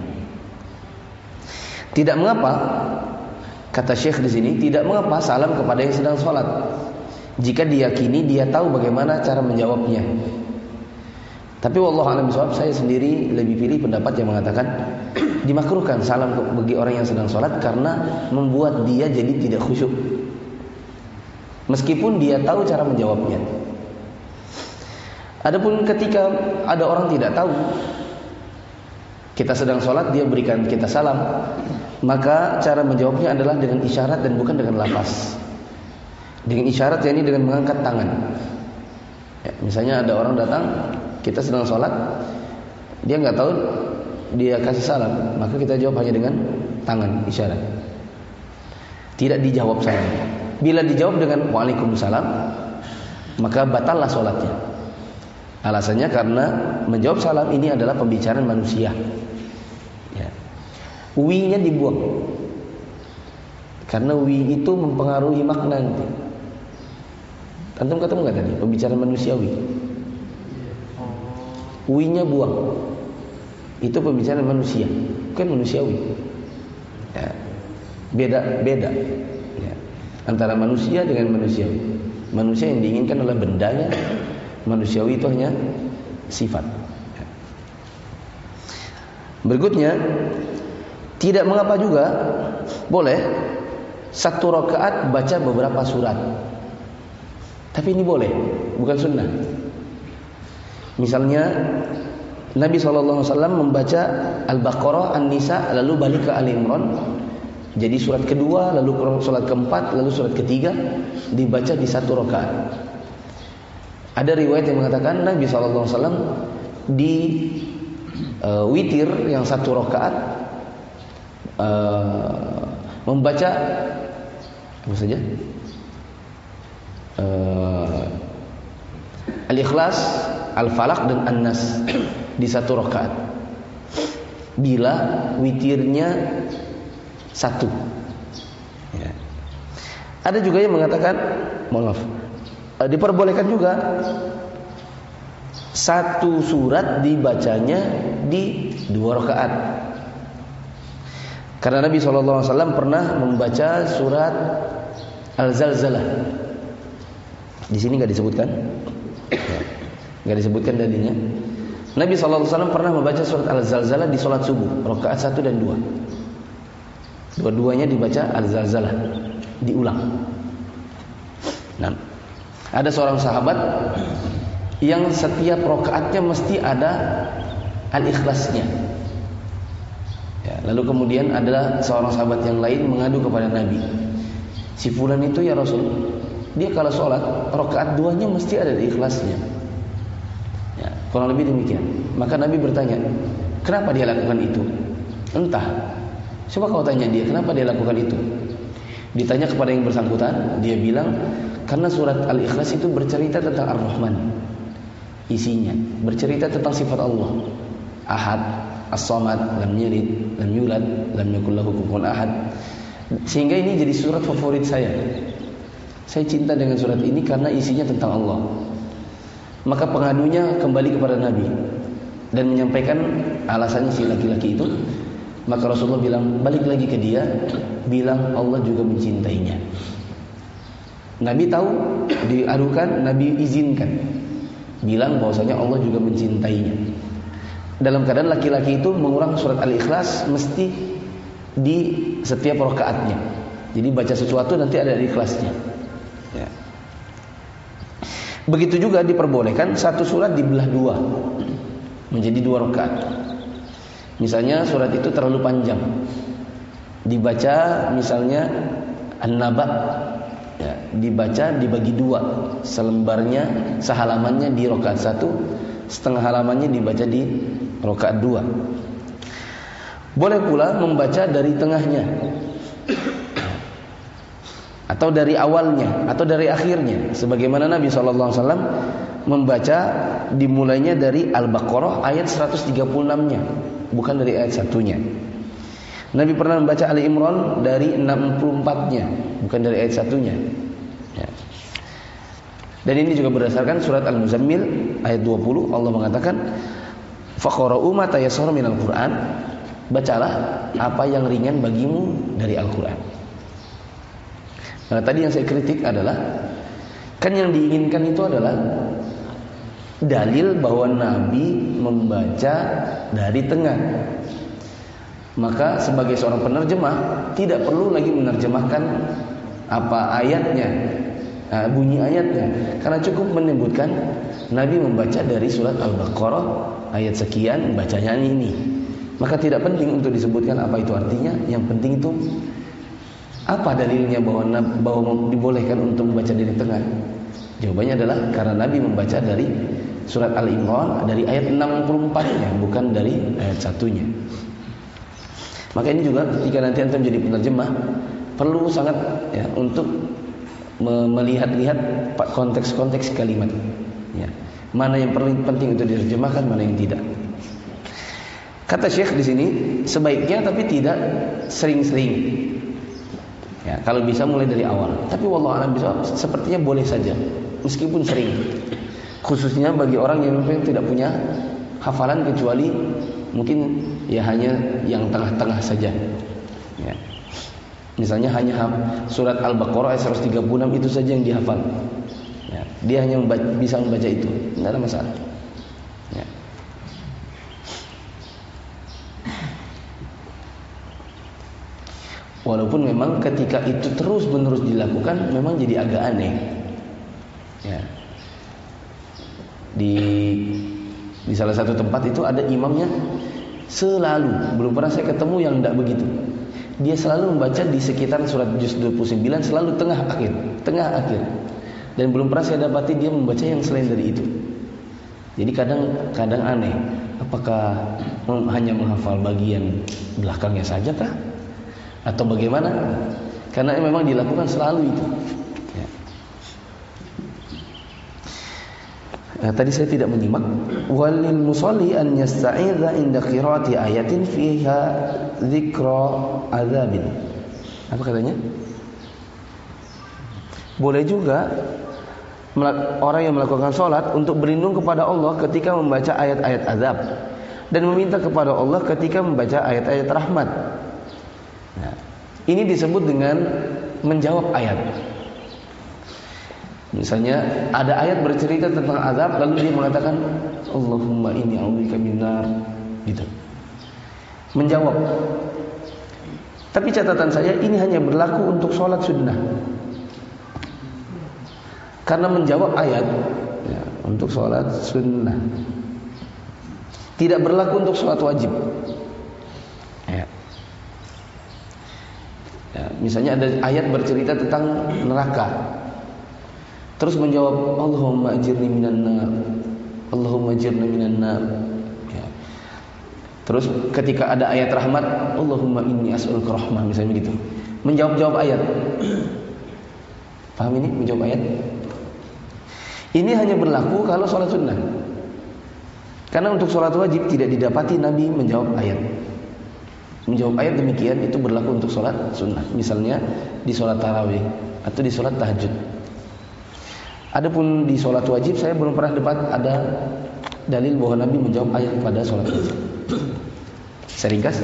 Tidak mengapa, kata Syekh di sini, tidak mengapa salam kepada yang sedang salat jika diyakini dia tahu bagaimana cara menjawabnya. Tapi wallahu a'lam bishawab, saya sendiri lebih pilih pendapat yang mengatakan Dimakruhkan salam bagi orang yang sedang sholat karena membuat dia jadi tidak khusyuk, meskipun dia tahu cara menjawabnya. Adapun ketika ada orang tidak tahu, kita sedang sholat, dia berikan kita salam, maka cara menjawabnya adalah dengan isyarat dan bukan dengan lafaz. Dengan isyarat, yakni dengan mengangkat tangan. Ya, misalnya ada orang datang, kita sedang sholat, dia nggak tahu, dia kasih salam, maka kita jawab hanya dengan tangan, isyarat. Tidak dijawab salam. Bila dijawab dengan waalaikumsalam, maka batallah sholatnya. Alasannya karena menjawab salam ini adalah pembicaraan manusia. Ya. Wi-nya dibuang, karena wi itu mempengaruhi makna nanti. Antum ketemu nggak tadi pembicaraan manusiawi? Wi-nya buang. Itu pembicaraan manusia, bukan manusiawi. Ya. Beda, beda. Ya. Antara manusia dengan manusiawi. Manusia yang diinginkan adalah bendanya, manusiawi itu hanya sifat. Ya. Berikutnya, tidak mengapa juga boleh satu rakaat baca beberapa surat. Tapi ini boleh, bukan sunnah. Misalnya Nabi shallallahu alaihi wasallam membaca Al-Baqarah, An-Nisa, lalu balik ke Ali Imran. Jadi surat kedua, lalu surat keempat, lalu surat ketiga dibaca di satu rakaat. Ada riwayat yang mengatakan Nabi shallallahu alaihi wasallam di uh, witir yang satu rakaat uh, membaca apa saja? Uh, Al-Ikhlas, Al-Falaq dan An-Nas di satu rakaat. Bila witirnya satu. Ya. Ada juga yang mengatakan, mohon maaf, diperbolehkan juga satu surat dibacanya di dua rakaat. Karena Nabi shallallahu alaihi wasallam pernah membaca surat Al-Zalzalah. Di sini nggak disebutkan, nggak disebutkan dalilnya. Nabi shallallahu alaihi wasallam pernah membaca surat Al-Zalzalah di sholat subuh, rakaat satu dan dua. Dua-duanya dibaca Al-Zalzalah, diulang. Nah, ada seorang sahabat yang setiap rakaatnya mesti ada Al-Ikhlasnya. Ya, lalu kemudian adalah seorang sahabat yang lain mengadu kepada Nabi, si fulan itu ya Rasul, dia kalau sholat rakaat duanya mesti ada Al-Ikhlasnya. Ya, kurang lebih demikian. Maka Nabi bertanya, kenapa dia lakukan itu? Entah. Coba kau tanya dia, kenapa dia lakukan itu? Ditanya kepada yang bersangkutan, dia bilang, karena surat Al-Ikhlas itu bercerita tentang Ar-Rahman. Isinya bercerita tentang sifat Allah, Ahad, As-Samad, lam yalid, lam yulad, lam yakul lahu kufuwan ahad. Sehingga ini jadi surat favorit saya. Saya cinta dengan surat ini karena isinya tentang Allah. Maka pengadunya kembali kepada Nabi dan menyampaikan alasannya si laki-laki itu. Maka Rasulullah bilang, balik lagi ke dia, bilang Allah juga mencintainya. Nabi tahu, diadukan, Nabi izinkan, bilang bahwasanya Allah juga mencintainya. Dalam keadaan laki-laki itu mengurang surat Al-Ikhlas mesti di setiap rakaatnya. Jadi baca sesuatu nanti ada Al-Ikhlasnya. Ya. Begitu juga diperbolehkan satu surat dibelah dua menjadi dua rakaat. Misalnya surat itu terlalu panjang, dibaca misalnya An-Naba, ya, dibaca dibagi dua, selembarnya, sehalamannya di rakaat satu, setengah halamannya dibaca di rakaat dua. Boleh pula membaca dari tengahnya, atau dari awalnya, atau dari akhirnya, sebagaimana Nabi shallallahu alaihi wasallam membaca dimulainya dari Al-Baqarah ayat seratus tiga puluh enam-nya, bukan dari ayat satunya. Nabi pernah membaca Ali Imran dari enam puluh empat-nya, bukan dari ayat satunya. Ya. Dan ini juga berdasarkan surat Al-Muzammil ayat dua puluh, Allah mengatakan, faqra'u ma tayassara minal Qur'an, bacalah apa yang ringan bagimu dari Al-Qur'an. Nah, tadi yang saya kritik adalah, kan yang diinginkan itu adalah dalil bahwa Nabi membaca dari tengah. Maka sebagai seorang penerjemah tidak perlu lagi menerjemahkan apa ayatnya, bunyi ayatnya, karena cukup menyebutkan Nabi membaca dari surat Al-Baqarah ayat sekian, bacanya ini. Maka tidak penting untuk disebutkan apa itu artinya. Yang penting itu apa dalilnya bahwa, bahwa dibolehkan untuk membaca dari tengah. Jawabannya adalah karena Nabi membaca dari surat Al-Imran dari ayat enam puluh empat-nya, bukan dari ayat satunya. Maka ini juga ketika nanti antum jadi penerjemah perlu sangat ya untuk melihat-lihat konteks-konteks kalimat. Ya. Mana yang perlu penting untuk diterjemahkan, mana yang tidak. Kata Syekh di sini sebaiknya tapi tidak sering-sering. Ya, kalau bisa mulai dari awal. Tapi wallahu a'lam bishawab sepertinya boleh saja meskipun sering. Khususnya bagi orang yang mungkin tidak punya hafalan kecuali mungkin ya hanya yang tengah-tengah saja. Ya. Misalnya hanya surat Al-Baqarah ayat seratus tiga puluh enam itu saja yang dihafal. Ya. Dia hanya membaca, bisa membaca itu, tidak ada masalah. Ya. Walaupun memang ketika itu terus menerus dilakukan memang jadi agak aneh. Ya. Di di salah satu tempat itu ada imamnya selalu, belum pernah saya ketemu yang tidak begitu. Dia selalu membaca di sekitar surat juz dua puluh sembilan selalu tengah akhir, tengah akhir. Dan belum pernah saya dapati dia membaca yang selain dari itu. Jadi kadang-kadang aneh, apakah hanya menghafal bagian belakangnya saja kah? Atau bagaimana? Karena memang dilakukan selalu itu. Ya. Nah, tadi saya tidak menyimak. Walil musalli an yasta'idza inda qiraati ayatin fiha dzikra adzabin. Apa katanya? Boleh juga orang yang melakukan sholat untuk berlindung kepada Allah ketika membaca ayat-ayat azab dan meminta kepada Allah ketika membaca ayat-ayat rahmat. Nah, ini disebut dengan menjawab ayat. Misalnya ada ayat bercerita tentang azab lalu dia mengatakan Allahumma inni a'udzubika minar, gitu. Menjawab. Tapi catatan saya ini hanya berlaku untuk sholat sunnah. Karena menjawab ayat ya, untuk sholat sunnah. Tidak berlaku untuk sholat wajib. Ya. Ya, misalnya ada ayat bercerita tentang neraka. Terus menjawab Allahumma ajirni minan nar, Allahumma ajirni minan nar. Ya. Terus ketika ada ayat rahmat, Allahumma inni as'aluka rahmah, misalnya begitu. Menjawab-jawab ayat. Paham ini? Menjawab ayat. Ini hanya berlaku kalau sholat sunnah. Karena untuk sholat wajib tidak didapati Nabi menjawab ayat. Menjawab ayat demikian itu berlaku untuk sholat sunnah. Misalnya di sholat tarawih atau di sholat tahajud. Adapun di sholat wajib saya belum pernah dapat ada dalil bahwa Nabi menjawab ayat pada sholat wajib. Saya ringkas.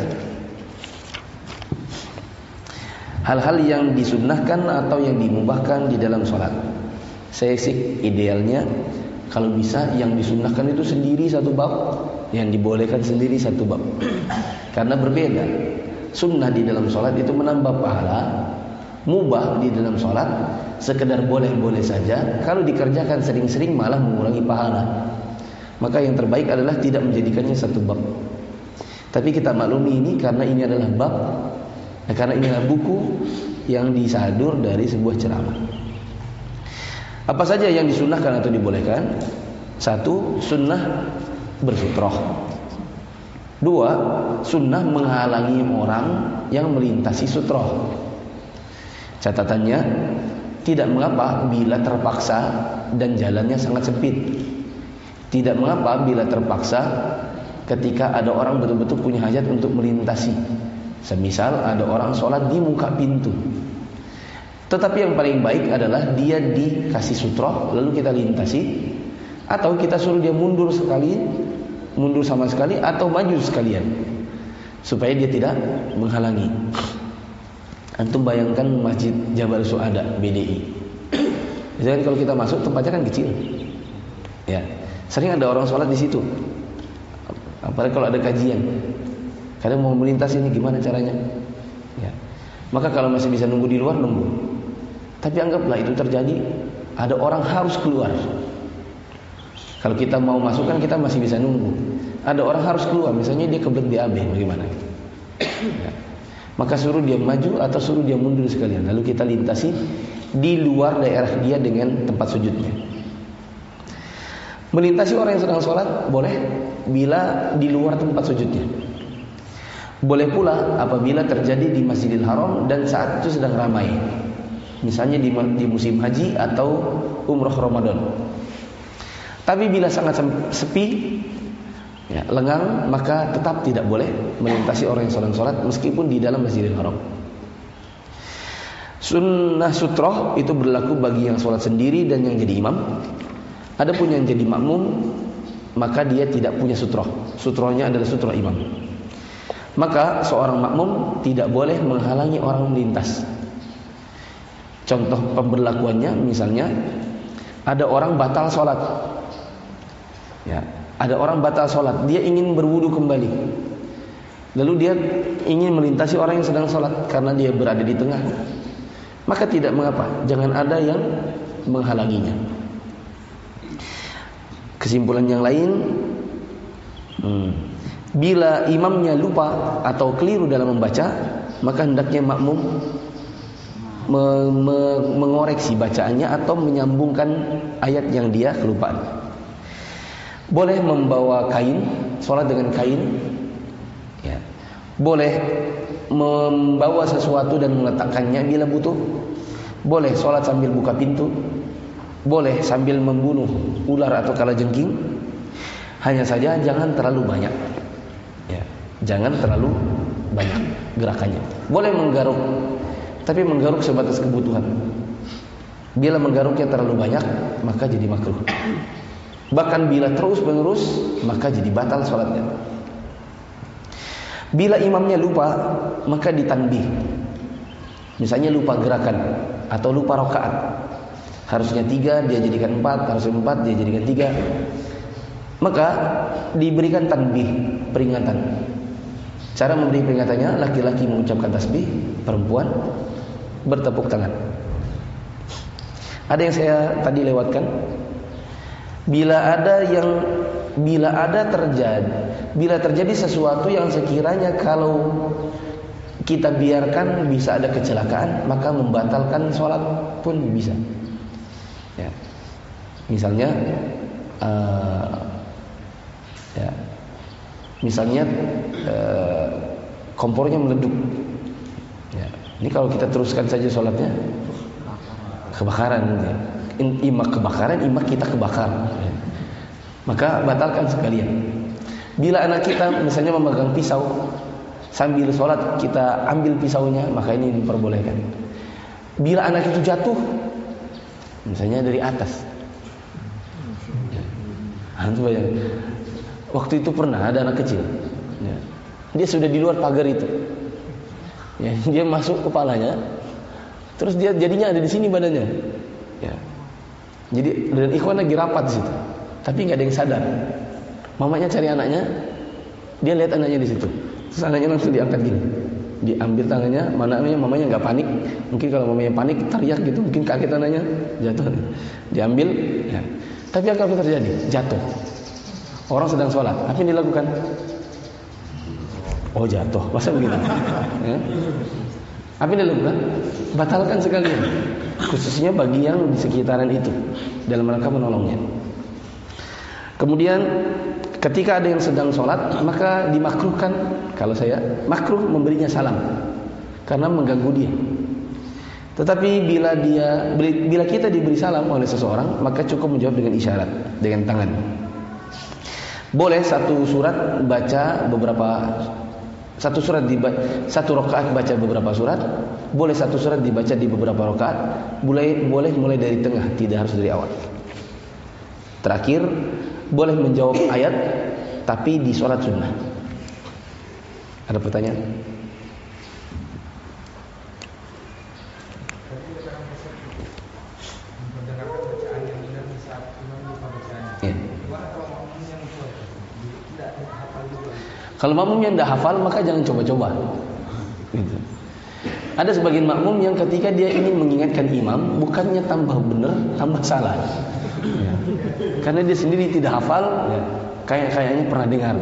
Hal-hal yang disunnahkan atau yang dimubahkan di dalam sholat. Saya sih idealnya kalau bisa yang disunnahkan itu sendiri satu bab, yang dibolehkan sendiri satu bab. Karena berbeda. Sunnah di dalam sholat itu menambah pahala, mubah di dalam sholat sekedar boleh-boleh saja. Kalau dikerjakan sering-sering malah mengurangi pahala. Maka yang terbaik adalah tidak menjadikannya satu bab. Tapi kita maklumi ini karena ini adalah bab, karena ini adalah buku yang disadur dari sebuah ceramah. Apa saja yang disunnahkan atau dibolehkan? Satu, sunnah berfitrah. Dua, sunnah menghalangi orang yang melintasi sutroh. Catatannya, tidak mengapa bila terpaksa dan jalannya sangat sempit. Tidak mengapa bila terpaksa ketika ada orang betul-betul punya hajat untuk melintasi. Semisal ada orang sholat di muka pintu. Tetapi yang paling baik adalah dia dikasih sutroh lalu kita lintasi, atau kita suruh dia mundur sekali, mundur sama sekali, atau maju sekalian supaya dia tidak menghalangi. Antum bayangkan Masjid Jabal Su'ada B D I. Misalkan kalau kita masuk tempatnya kan kecil. Ya, sering ada orang sholat di situ. Apalagi kalau ada kajian. Kadang mau melintas ini gimana caranya? Ya. Maka kalau masih bisa nunggu di luar, nunggu. Tapi anggaplah itu terjadi, ada orang harus keluar. Kalau kita mau masuk kan kita masih bisa nunggu. Ada orang harus keluar, misalnya dia kebelet B A B, bagaimana? Ya. Maka suruh dia maju atau suruh dia mundur sekalian. Lalu kita lintasi di luar daerah dia dengan tempat sujudnya. Melintasi orang yang sedang sholat boleh bila di luar tempat sujudnya. Boleh pula apabila terjadi di Masjidil Haram dan saat itu sedang ramai. Misalnya di, di musim haji atau umrah Ramadan. Tapi bila sangat sepi, ya, lengang, maka tetap tidak boleh melintasi orang yang sedang sholat meskipun di dalam Masjidil Haram. Sunnah sutroh itu berlaku bagi yang sholat sendiri dan yang jadi imam. Adapun yang jadi makmum, maka dia tidak punya sutroh. Sutrohnya adalah sutroh imam. Maka seorang makmum tidak boleh menghalangi orang melintas. Contoh pemberlakuannya, misalnya ada orang batal sholat. Ya, ada orang batal sholat, dia ingin berwudu kembali. Lalu dia ingin melintasi orang yang sedang sholat karena dia berada di tengah. Maka tidak mengapa, jangan ada yang menghalanginya. Kesimpulan yang lain, hmm, bila imamnya lupa atau keliru dalam membaca, maka hendaknya makmum me, me, mengoreksi bacaannya atau menyambungkan ayat yang dia kelupaan. Boleh membawa kain, sholat dengan kain, ya. Boleh membawa sesuatu dan meletakkannya bila butuh. Boleh sholat sambil buka pintu. Boleh sambil membunuh ular atau kalajengking. Hanya saja jangan terlalu banyak, ya. Jangan terlalu banyak gerakannya. Boleh menggaruk, tapi menggaruk sebatas kebutuhan. Bila menggaruknya terlalu banyak, maka jadi makruh. Bahkan bila terus menerus, maka jadi batal sholatnya. Bila imamnya lupa, maka ditanbih. Misalnya lupa gerakan atau lupa rakaat. Harusnya tiga, dia jadikan empat. Harusnya empat, dia jadikan tiga. Maka diberikan tanbih, peringatan. Cara memberi peringatannya, laki-laki mengucapkan tasbih, perempuan bertepuk tangan. Ada yang saya tadi lewatkan. Bila ada yang bila ada terjadi, bila terjadi sesuatu yang sekiranya kalau kita biarkan bisa ada kecelakaan, maka membatalkan sholat pun bisa. Ya. Misalnya, uh, ya, misalnya uh, kompornya meleduk. Ya. Ini kalau kita teruskan saja sholatnya, kebakaran. Ya. Imak kebakaran, imak kita kebakar. Ya. Maka batalkan sekalian. Bila anak kita misalnya memegang pisau, sambil sholat kita ambil pisaunya, maka ini diperbolehkan. Bila anak itu jatuh, misalnya dari atas, ya. Waktu itu pernah ada anak kecil, ya. Dia sudah di luar pagar itu, ya. Dia masuk kepalanya, terus dia jadinya ada di sini badannya, ya. Jadi dan ikhwan lagi rapat di situ, tapi nggak ada yang sadar. Mamanya cari anaknya, dia lihat anaknya di situ. Terus anaknya langsung diangkat gini, diambil tangannya, mananya mamanya nggak panik. Mungkin kalau mamanya panik teriak gitu, mungkin kaget anaknya jatuh. Diambil, ya. Tapi apa yang terjadi? Jatuh. Orang sedang sholat, apa yang dilakukan? Oh jatuh, masa begitu? Ya. Apa yang dilakukan? Batalkan sekalian, khususnya bagi yang di sekitaran itu, dalam rangka menolongnya. Kemudian ketika ada yang sedang sholat, maka dimakruhkan, kalau saya makruh memberinya salam karena mengganggu dia. Tetapi bila dia bila kita diberi salam oleh seseorang, maka cukup menjawab dengan isyarat, dengan tangan. Boleh satu surat baca beberapa satu surat dibaca, satu rakaat baca beberapa surat. Boleh satu surat dibaca di beberapa rakaat. Boleh boleh mulai dari tengah, tidak harus dari awal. Terakhir, boleh menjawab ayat tapi di sholat sunnah. Ada pertanyaan? Ya. Kalau makmumnya tidak hafal maka jangan coba-coba. Gitu. Ada sebagian makmum yang ketika dia ingin mengingatkan imam, bukannya tambah benar, tambah salah. Ya. Karena dia sendiri tidak hafal, ya, kayak kayaknya pernah dengar.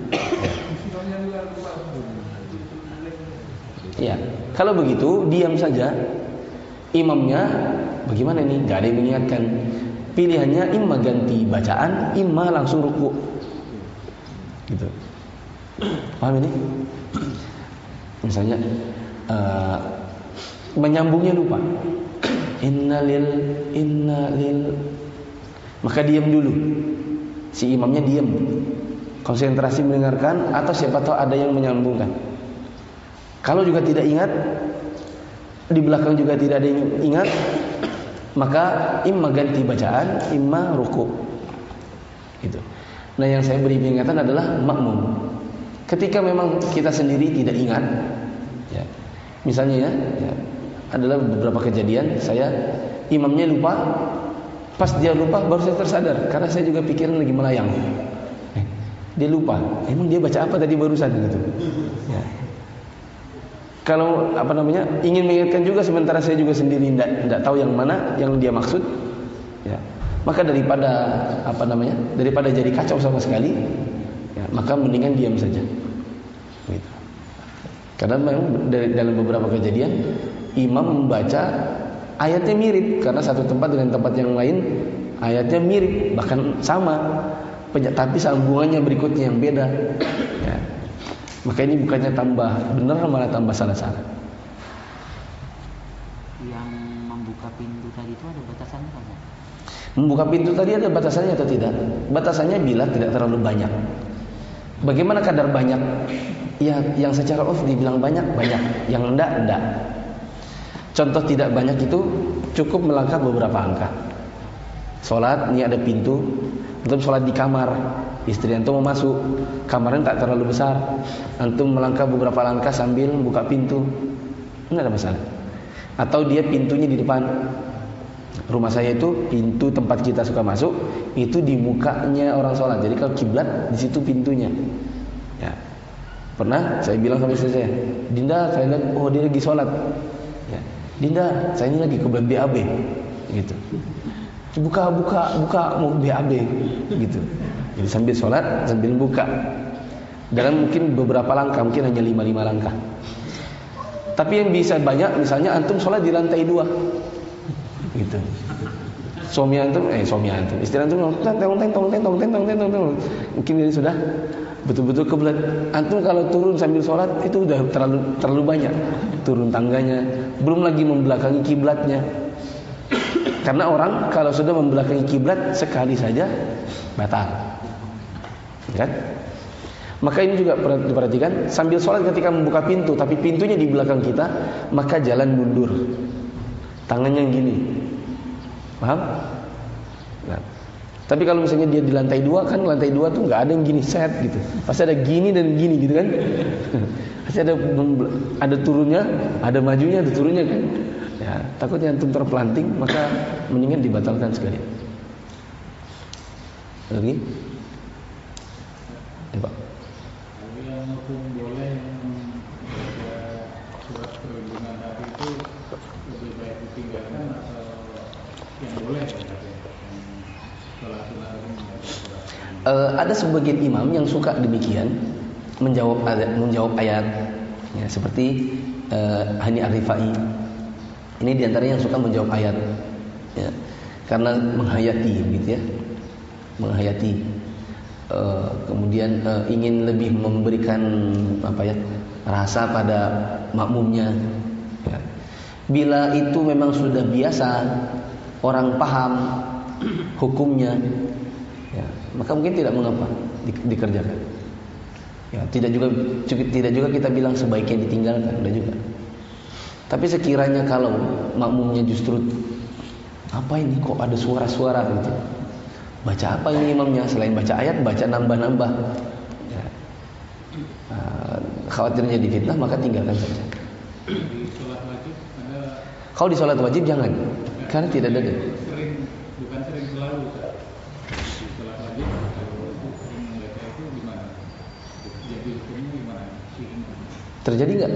Ya, kalau begitu diam saja. Imamnya bagaimana nih? Gak ada yang mengingatkan. Pilihannya imma ganti bacaan, imma langsung ruku. Gitu. Paham ini? Misalnya uh, menyambungnya lupa. Innalil innalil. Maka diam dulu. Si imamnya diam. Konsentrasi mendengarkan atau siapa tahu ada yang menyambungkan. Kalau juga tidak ingat, di belakang juga tidak ada yang ingat, maka imma ganti bacaan, imma ruku. Gitu. Nah, yang saya beri peringatan adalah makmum. Ketika memang kita sendiri tidak ingat, ya, misalnya ya, ya, adalah beberapa kejadian saya imamnya lupa, pas dia lupa baru saya tersadar karena saya juga pikiran lagi melayang. Eh, dia lupa, emang dia baca apa tadi barusan gitu. Ya. Kalau apa namanya ingin mengingatkan juga sementara saya juga sendiri tidak tidak tahu yang mana yang dia maksud, ya, maka daripada apa namanya daripada jadi kacau sama sekali. Ya, maka mendingan diam saja. Gitu. Karena memang dari, dalam beberapa kejadian imam membaca ayatnya mirip karena satu tempat dengan tempat yang lain ayatnya mirip bahkan sama, tapi sambungannya berikutnya yang beda. Ya. Maka ini bukannya tambah benar malah tambah salah-salah. Yang membuka pintu tadi itu ada batasannya kan? Membuka pintu tadi ada batasannya atau tidak? Batasannya bila tidak terlalu banyak. Bagaimana kadar banyak? Ya, yang secara off dibilang banyak, banyak. Yang enggak, enggak. Contoh tidak banyak itu cukup melangkah beberapa angka. Sholat, ini ada pintu. Antum sholat di kamar, istri antum mau masuk, kamarnya tak terlalu besar. Antum melangkah beberapa langkah sambil buka pintu, enggak ada masalah. Atau dia pintunya di depan. Rumah saya itu pintu tempat kita suka masuk itu di mukanya orang sholat. Jadi kalau kiblat di situ pintunya. Ya. Pernah saya bilang sama istri saya, Dinda, saya lihat, oh dia lagi sholat. Ya. Dinda, saya ini lagi kiblat B A B, gitu. Buka, buka, buka mau B A B, gitu. Jadi sambil sholat sambil buka. Dalam mungkin beberapa langkah, mungkin hanya lima lima langkah. Tapi yang bisa banyak, misalnya antum sholat di lantai dua. Gitu. Suami antum, eh suami antum, istri antum tong tong tong tong tong tong tong tong. Mungkin ini sudah betul-betul kiblat. Antum kalau turun sambil sholat itu udah terlalu terlalu banyak. Turun tangganya, belum lagi membelakangi kiblatnya. Karena orang kalau sudah membelakangi kiblat sekali saja batal. Kan? Maka ini juga diperhatikan sambil sholat ketika membuka pintu, tapi pintunya di belakang kita, maka jalan mundur. Tangannya gini. Paham? Nah. Tapi kalau misalnya dia di lantai dua, kan lantai dua tuh nggak ada yang gini set gitu. Pasti ada gini dan gini gitu kan? Pasti ada ada turunnya, ada majunya, ada turunnya kan? Ya, takutnya antum terpelanting, maka mendingan dibatalkan sekalian. Lagi? Ya, Pak. Yang hukum boleh membaca surat perlindungan hati itu lebih baik ditinggalkan atau yang boleh katanya? Uh, ada sebagian imam yang suka demikian menjawab ayat, menjawab ayat ya, seperti uh, Hani Ar-Rifai. Ini diantaranya yang suka menjawab ayat ya, karena menghayati gitu ya, menghayati uh, kemudian uh, ingin lebih memberikan apa ya rasa pada makmumnya ya. Bila itu memang sudah biasa, orang paham hukumnya ya, maka mungkin tidak mengapa di, dikerjakan ya, tidak juga tidak juga kita bilang sebaiknya ditinggalkan, tidak juga. Tapi sekiranya kalau makmumnya justru apa ini kok ada suara-suara gitu, baca apa ini imamnya, selain baca ayat baca nambah-nambah ya, uh, khawatirnya difitnah, maka tinggalkan saja. Di sholat wajib ada... Kalau di sholat wajib jangan, karena tidak ada. Sering, bukan sering selalu. Di sholat wajib kalau sering membaca itu Terjadi nggak?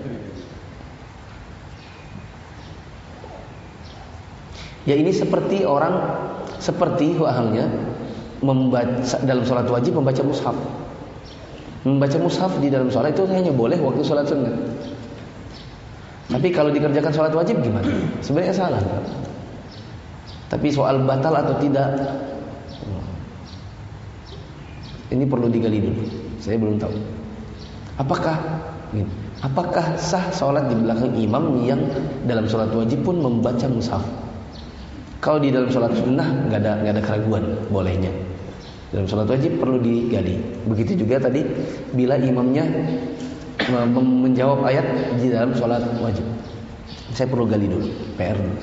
Ya ini seperti orang seperti halnya membaca dalam sholat wajib membaca mushaf. Membaca mushaf di dalam sholat itu hanya boleh waktu sholat sunnah. Tapi kalau dikerjakan sholat wajib gimana? Sebenarnya salah. Tapi soal batal atau tidak, ini perlu digali dulu. Saya belum tahu. Apakah apakah sah sholat di belakang imam yang dalam sholat wajib pun membaca mushaf? Kalau di dalam sholat sunnah nggak ada nggak ada keraguan bolehnya. Dalam sholat wajib perlu digali. Begitu juga tadi bila imamnya menjawab ayat di dalam sholat wajib. Saya perlu gali dulu, P R dulu.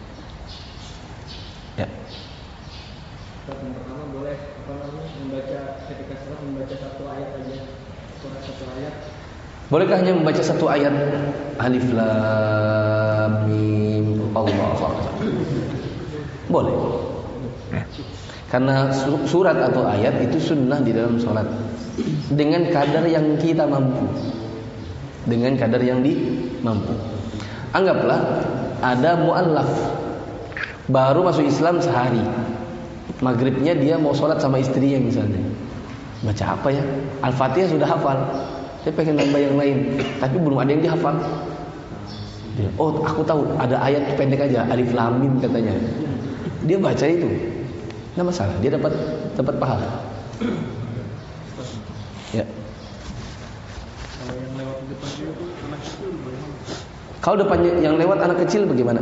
Ya. Yang pertama boleh apa namanya membaca ketika sholat membaca satu ayat aja, sholat satu ayat. Bolehkah hanya membaca satu ayat? Alif Lam Mim Allahu Akbar. Boleh. Karena surat atau ayat itu sunnah di dalam sholat dengan kadar yang kita mampu. Dengan kadar yang dimampu. Anggaplah ada mu'allaf baru masuk Islam sehari, maghribnya dia mau sholat sama istrinya misalnya. Baca apa ya? Al-Fatihah sudah hafal, dia pengen nambah yang lain, tapi belum ada yang dihafal. Dia, oh aku tahu, ada ayat pendek aja, Alif Lam Mim katanya. Dia baca itu, nggak masalah, dia dapat dapat pahala. Ya. Kalau yang lewat di depan dia itu anak kecil bagaimana? Kalau depannya yang lewat anak kecil bagaimana?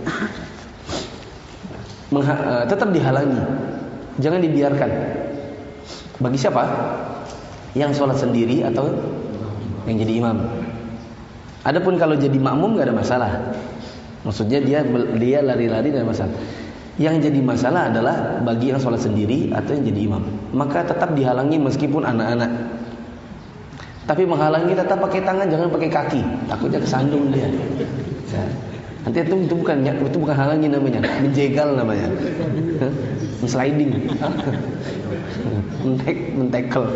Mengha- uh, tetap dihalangi, jangan dibiarkan. Bagi siapa? Yang sholat sendiri atau yang jadi imam. Adapun kalau jadi makmum nggak ada masalah. Maksudnya dia dia lari-lari nggak ada masalah. Yang jadi masalah adalah bagi yang sholat sendiri atau yang jadi imam. Maka tetap dihalangi meskipun anak-anak. Tapi menghalangi tetap pakai tangan, jangan pakai kaki. Takutnya kesandung dia. Ya. Nanti itu itu bukan itu bukan halangi namanya, menjegal namanya. Sliding. Mentek mentekel.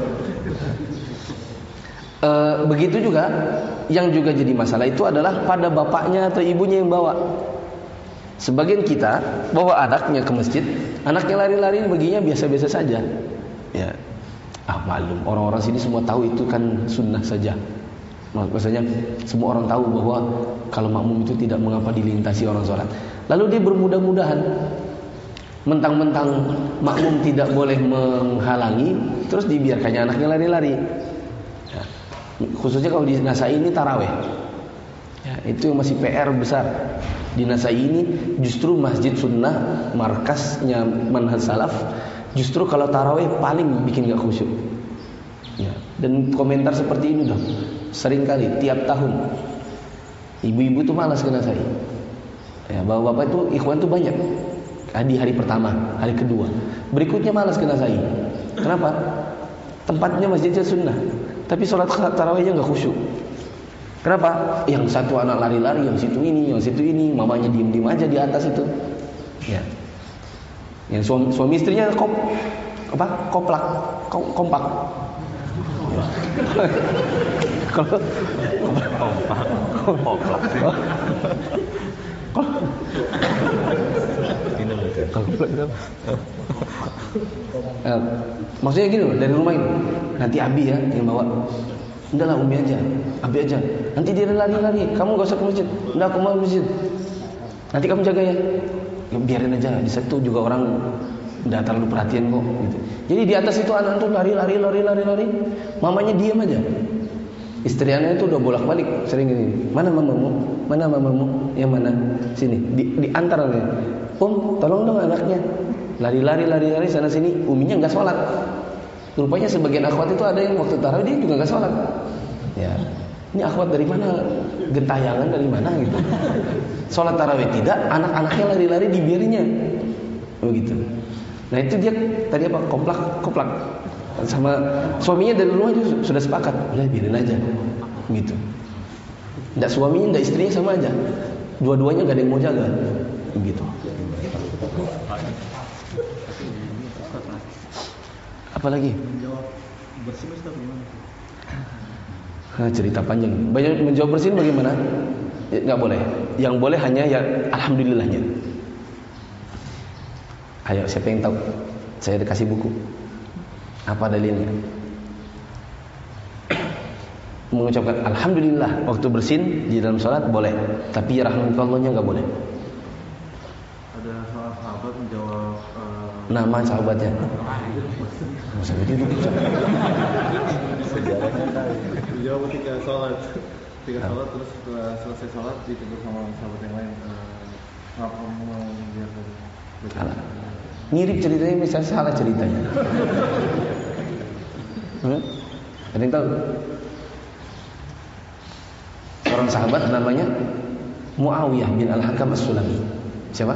E, begitu juga yang juga jadi masalah itu adalah pada bapaknya atau ibunya yang bawa. Sebagian kita bawa anaknya ke masjid, anaknya lari-lari baginya biasa-biasa saja. Ya. Ah malum, orang-orang sini semua tahu itu kan sunnah saja. Maksudnya semua orang tahu bahwa kalau makmum itu tidak mengapa dilintasi orang sholat. Lalu dia bermudah-mudahan, mentang-mentang makmum tidak boleh menghalangi, terus dibiarkannya anaknya lari-lari. Ya. Khususnya kalau di Nasai ini taraweh. Ya, itu yang masih P R besar. Di Nasai ini justru masjid sunnah, markasnya manhaj salaf. Justru kalau tarawih paling bikin gak khusyuk. Ya. Dan komentar seperti ini dong sering kali tiap tahun. Ibu-ibu tuh malas ke Nasai. Ya, bapak-bapak itu ikhwan tuh banyak. Di hari pertama, hari kedua. Berikutnya malas ke Nasai. Kenapa? Tempatnya masjidnya sunnah, tapi sholat tarawihnya gak khusyuk. Kenapa? Yang satu anak lari-lari, yang situ ini, yang situ ini, mamanya diem-diem aja di atas itu. Ya. Yang suami, suami istrinya kop, apa? Koplak, kom, kompak. Kalau kompak, kompak. Eh, maksudnya gini loh, dari rumah ini nanti Abi ya yang bawa. Udahlah Umi aja, Abi aja. Nanti dia lari-lari, kamu gak usah ke masjid. Udah aku mau ke masjid. Nanti kamu jaga ya. Ya biarin aja, di situ juga orang enggak terlalu perhatian kok gitu. Jadi di atas itu anak tuh lari-lari lari-lari lari. Mamanya diam aja. Istri anak itu udah bolak-balik sering ini. Mana mamamu? Mana mamamu? Yang mana? Sini, di diantar nih. Om, tolong dong anaknya. Lari-lari lari-lari sana sini, uminya enggak sholat. Rupanya sebagian akhwat itu ada yang waktu tarawih dia juga enggak sholat. Ya. Ini akhwat dari mana? Gentayangan dari mana gitu. Sholat tarawih tidak, anak-anaknya lari-lari dibiarinya. Begitu. Nah itu dia tadi apa? Koplak, koplak. Sama suaminya dari rumah juga sudah sepakat. Udah biarin aja. Begitu. Enggak suaminya, enggak istrinya sama aja. Dua-duanya enggak ada yang mau jaga. Begitu. Apalagi? Menjawab bersih Ustaz gimana? Nah, cerita panjang. Banyak menjawab bersin bagaimana? Ya, nggak boleh. Yang boleh hanya ya alhamdulillahnya. Ayo, siapa yang tahu? Saya dikasih buku. Apa dalilnya? Mengucapkan alhamdulillah waktu bersin di dalam salat boleh, tapi ya rahmatullah-nya enggak boleh. Ada salah sahabat menjawab uh, nama sahabatnya. Sahabat itu sejarahnya tahu. Menjawab ketika salat. Ketika salat terus setelah selesai salat ditegur sama sahabat yang lain, "Ngapa kamu mau membiarkan baca?" Mirip ceritanya, misalnya salah ceritanya. Hmm? Ada yang tahu? Seorang sahabat namanya Muawiyah bin Al-Hakam As-Sulami. Siapa?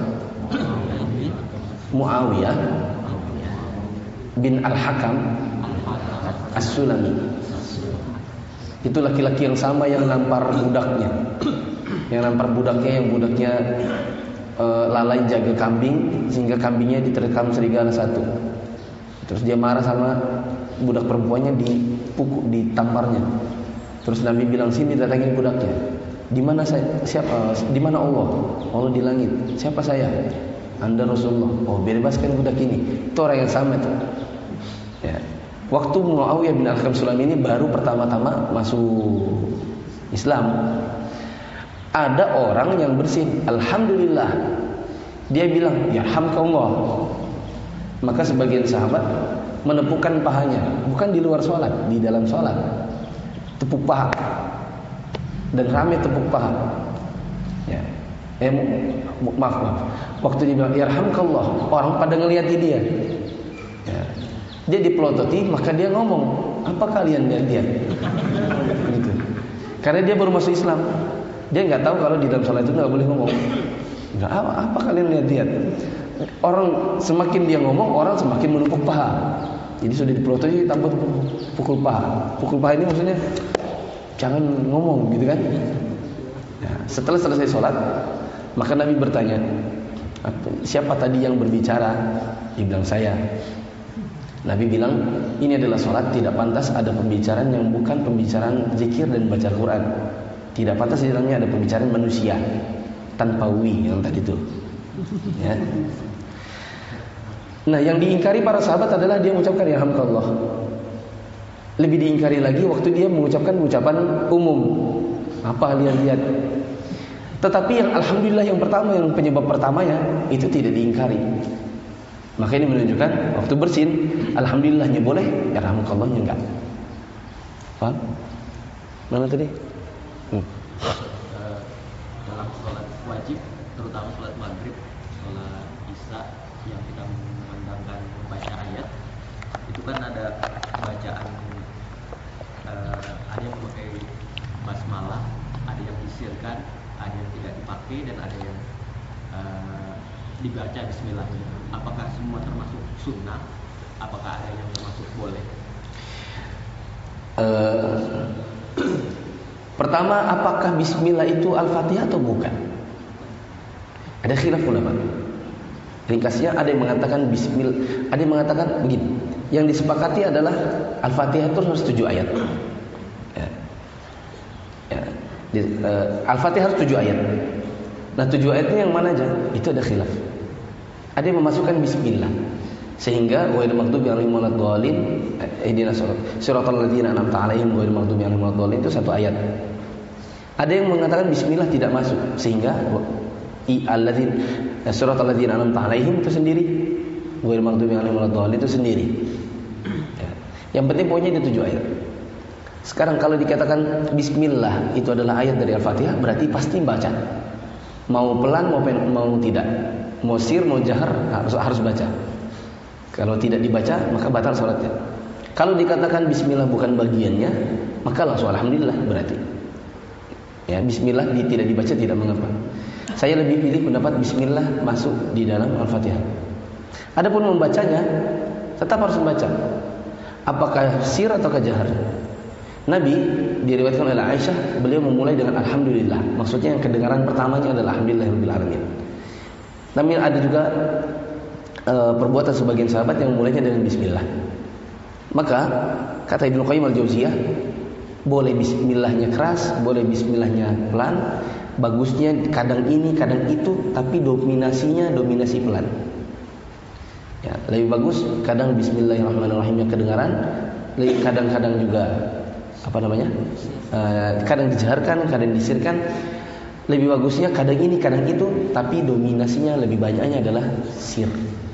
Muawiyah bin Al-Hakam As-Sulami. Itu laki-laki yang sama yang nampar budaknya. Yang nampar budaknya, yang budaknya e, lalai jaga kambing sehingga kambingnya diterkam serigala satu. Terus dia marah sama budak perempuannya, dipukul, ditamparnya. Terus Nabi bilang, sini datangin budaknya. Di mana saya? Siapa? Di mana Allah? Allah di langit. Siapa saya? Anda Rasulullah. Oh, bebaskan budak ini. Itu orang yang sama tuh. Ya. Waktu Muawiyah bin Al-Hakam Sulami ini baru pertama-tama masuk Islam, ada orang yang bersin, alhamdulillah. Dia bilang, yarhamkallah. Maka sebagian sahabat menepukkan pahanya, bukan di luar sholat, di dalam sholat. Tepuk paha. Dan ramai tepuk paha. Ya. Eh, maaf, maaf. Waktu dia bilang yarhamkallah, orang pada ngeliati dia. Ya. Dia dipelototi, maka dia ngomong, apa kalian lihat dia? Gitu. Karena dia baru masuk Islam. Dia nggak tahu kalau di dalam salat itu nggak boleh ngomong. Nggak, apa, apa kalian lihat dia? Orang semakin dia ngomong, orang semakin menepuk paha. Jadi sudah dipelototi tambah pukul paha. Pukul paha ini maksudnya jangan ngomong, gitu kan? Ya, setelah selesai sholat, maka Nabi bertanya, siapa tadi yang berbicara? Dia bilang saya. Nabi bilang, ini adalah sholat, tidak pantas ada pembicaraan yang bukan pembicaraan zikir dan baca Al-Quran. Tidak pantas di dalamnya ada pembicaraan manusia tanpa wi yang tadi itu. Ya. Nah, yang diingkari para sahabat adalah dia mengucapkan yarhamkallah. Lebih diingkari lagi waktu dia mengucapkan ucapan umum. Apa kalian lihat? Tetapi yang alhamdulillah yang pertama, yang penyebab pertamanya itu tidak diingkari. Maka ini menunjukkan waktu bersin alhamdulillahnya boleh, yarhamkallahnya enggak. Paham? Mana tadi? Hmm. Dalam sholat wajib, terutama sholat maghrib, sholat isya yang kita memandangkan membaca ayat, itu kan ada bacaan, uh, ada yang pakai basmalah, ada yang disirkan, ada yang tidak dipakai, dan ada yang uh, dibaca bismillah. Apakah semua termasuk sunnah? Apakah ada yang termasuk boleh? Uh, pertama, apakah bismillah itu Al-Fatihah atau bukan? Ada khilaf ulama. Ringkasnya ada yang mengatakan bismillah, ada yang mengatakan begini. Yang disepakati adalah Al-Fatihah itu harus tujuh ayat. Ya. Ya. Di, uh, Al-Fatihah harus tujuh ayat. Nah, tujuh ayatnya yang mana aja? Itu ada khilaf. Ada yang memasukkan bismillah sehingga ghairil maghdubi 'alaihim waladdallin, ihdinas siratal ladzina an'amta 'alaihim ghairil maghdubi 'alaihim waladdallin, itu satu ayat. Ada yang mengatakan bismillah tidak masuk sehingga i alladzina siratal ladzina an'amta 'alaihim itu sendiri, ghairil maghdubi 'alaihim waladdallin itu sendiri. Ya. Yang penting pokoknya itu tujuh ayat. Sekarang kalau dikatakan bismillah itu adalah ayat dari Al-Fatihah, berarti pasti baca. Mau pelan mau pen, mau tidak, mau sir mau jahar harus harus baca. Kalau tidak dibaca maka batal salatnya. Kalau dikatakan bismillah bukan bagiannya, maka langsung alhamdulillah berarti. Ya, bismillah di, tidak dibaca tidak mengapa. Saya lebih pilih pendapat bismillah masuk di dalam Al-Fatihah. Adapun membacanya tetap harus membaca. Apakah sir atau jahar? Nabi diriwayatkan oleh Aisyah, beliau memulai dengan alhamdulillah. Maksudnya yang kedengaran pertamanya adalah alhamdulillahirabbil alamin. Namun ada juga e, perbuatan sebagian sahabat yang memulainya dengan bismillah. Maka kata Ibnu Qayyim al-Jauziyah, Boleh bismillahnya keras, boleh bismillahnya pelan. Bagusnya kadang ini, kadang itu, tapi dominasinya dominasi pelan. Ya, lebih bagus kadang bismillahirrahmanirrahimnya kedengaran, kadang-kadang juga apa namanya? Uh, kadang dijaharkan, kadang disirkan. Lebih bagusnya kadang ini, kadang itu, tapi dominasinya lebih banyaknya adalah sir.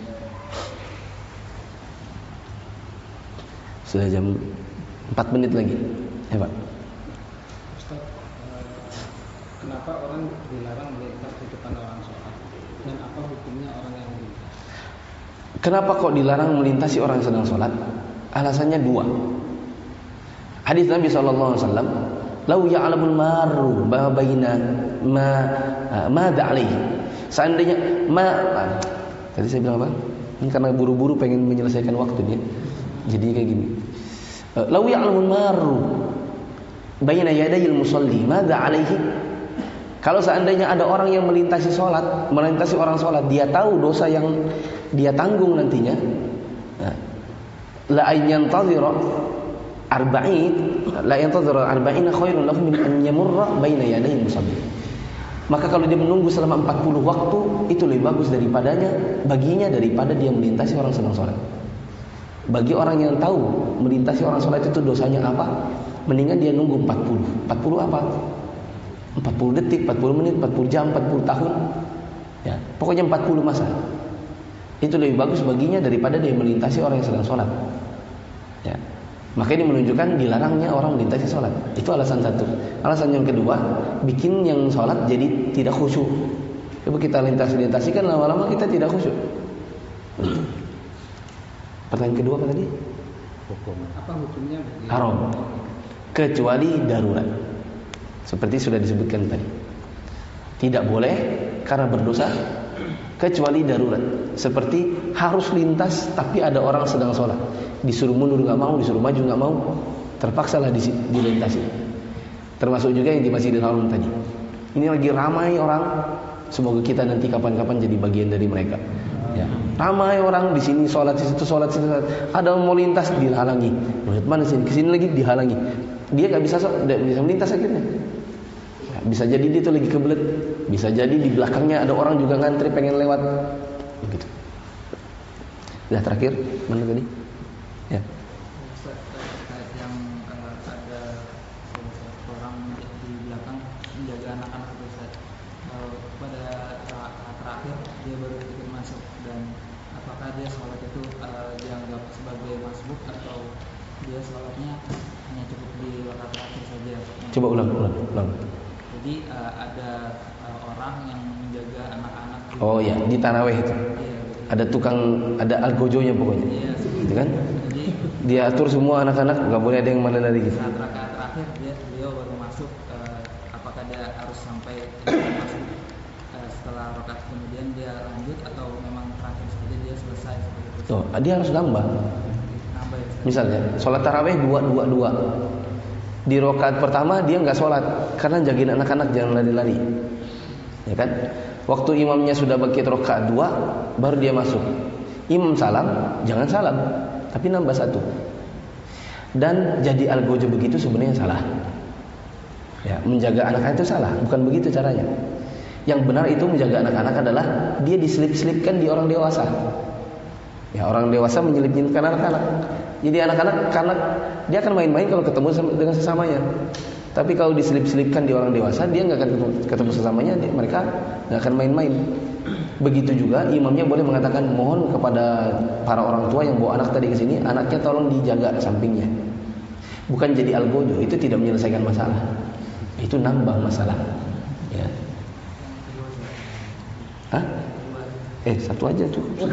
Sudah jam empat menit lagi. Ya, Pak. Ustaz, kenapa orang dilarang melintas di depan orang sholat? Dan apa hukumnya orang yang melintas? Kenapa kok dilarang melintasi orang yang sedang sholat? Alasannya dua. Hadis Nabi shallallahu alaihi wasallam, "Lau ya'lamul maru ma baina ma ma da'alih." Seandainya ma tadi saya bilang apa? Ini karena buru-buru pengen menyelesaikan waktu dia. Jadi kayak gini. "Lau ya'lamul maru baina yadayil musalli ma da'alih." Kalau seandainya ada orang yang melintasi sholat, melintasi orang sholat, dia tahu dosa yang dia tanggung nantinya. Nah, la ayyantazira arba'in la yantazira arba'ina khairun lahu min an yamurra baina yadayil musalli. Maka kalau dia menunggu selama empat puluh waktu, itu lebih bagus daripadanya baginya daripada dia melintasi orang sedang sholat. Bagi orang yang tahu melintasi orang sholat itu dosanya apa, mendingan dia nunggu empat puluh. empat puluh apa? empat puluh detik, empat puluh menit, empat puluh jam, empat puluh tahun. Ya, pokoknya empat puluh masa. Itu lebih bagus baginya daripada dia melintasi orang yang sedang sholat. Ya. Maka ini menunjukkan dilarangnya orang melintasi sholat. Itu alasan satu. Alasan yang kedua, bikin yang sholat jadi tidak khusyuk. Coba kita lintas-lintasi kan lama-lama kita tidak khusyuk. Pertanyaan kedua apa tadi? Hukum. Apa hukumnya? Haram. Kecuali darurat. Seperti sudah disebutkan tadi. Tidak boleh karena berdosa kecuali darurat. Seperti harus lintas tapi ada orang sedang sholat. Disuruh mundur nggak mau, disuruh maju nggak mau, terpaksalah dilintasi. Termasuk juga yang di Masjidil Haram tadi. Ini lagi ramai orang. Semoga kita nanti kapan-kapan jadi bagian dari mereka. Ya. Ramai orang di sini sholat, di situ sholat, di situ sholat. Ada yang mau lintas dihalangi. Mana sini? Kesini lagi dihalangi. Dia nggak bisa, nggak bisa melintas akhirnya. Ya, bisa jadi dia itu lagi kebelet. Bisa jadi di belakangnya ada orang juga ngantri pengen lewat. Begitu. Sudah terakhir mana tadi? Ya. Terkait yang uh, ada orang di belakang menjaga anak-anak Ustaz. Uh, pada saat terakhir dia baru ikut masuk, dan apakah dia sholat itu uh, dianggap sebagai masbuk atau dia sholatnya hanya cukup di rakaat terakhir saja? Coba ulang, ulang, ulang. Jadi uh, ada uh, orang yang menjaga anak-anak. Oh ya, di tarawih itu. Iya, ada tukang, ada algojonya pokoknya. Iya, gitu kan? Jadi dia atur semua anak-anak, nggak boleh ada yang mana dari gitu. Saat rakaat terakhir dia beliau baru masuk, uh, apakah dia harus sampai masuk uh, setelah rakaat kemudian dia lanjut atau memang terakhir saja dia selesai seperti itu? Oh, dia harus nambah. Nambah ya, Ustaz. Misalnya, sholat tarawih dua dua dua. Di rakaat pertama dia nggak sholat karena jagain anak-anak jangan lari-lari. Ya kan? Waktu imamnya sudah bangkit rakaat dua, baru dia masuk. Imam salam, jangan salam, tapi nambah satu. Dan jadi algojo begitu sebenarnya salah. Ya, menjaga anak-anak itu salah, bukan begitu caranya. Yang benar itu menjaga anak-anak adalah dia diselip-selipkan di orang dewasa. Ya, orang dewasa menyelip-nyelipkan anak-anak. Jadi anak-anak karena dia akan main-main kalau ketemu dengan sesamanya. Tapi kalau diselip-selipkan di orang dewasa, dia nggak akan ketemu, ketemu sesamanya, dia, mereka nggak akan main-main. Begitu juga imamnya boleh mengatakan mohon kepada para orang tua yang bawa anak tadi ke sini, anaknya tolong dijaga sampingnya. Bukan jadi algojo, itu tidak menyelesaikan masalah. Itu nambah masalah. Ya. Hah? Eh, satu aja cukup.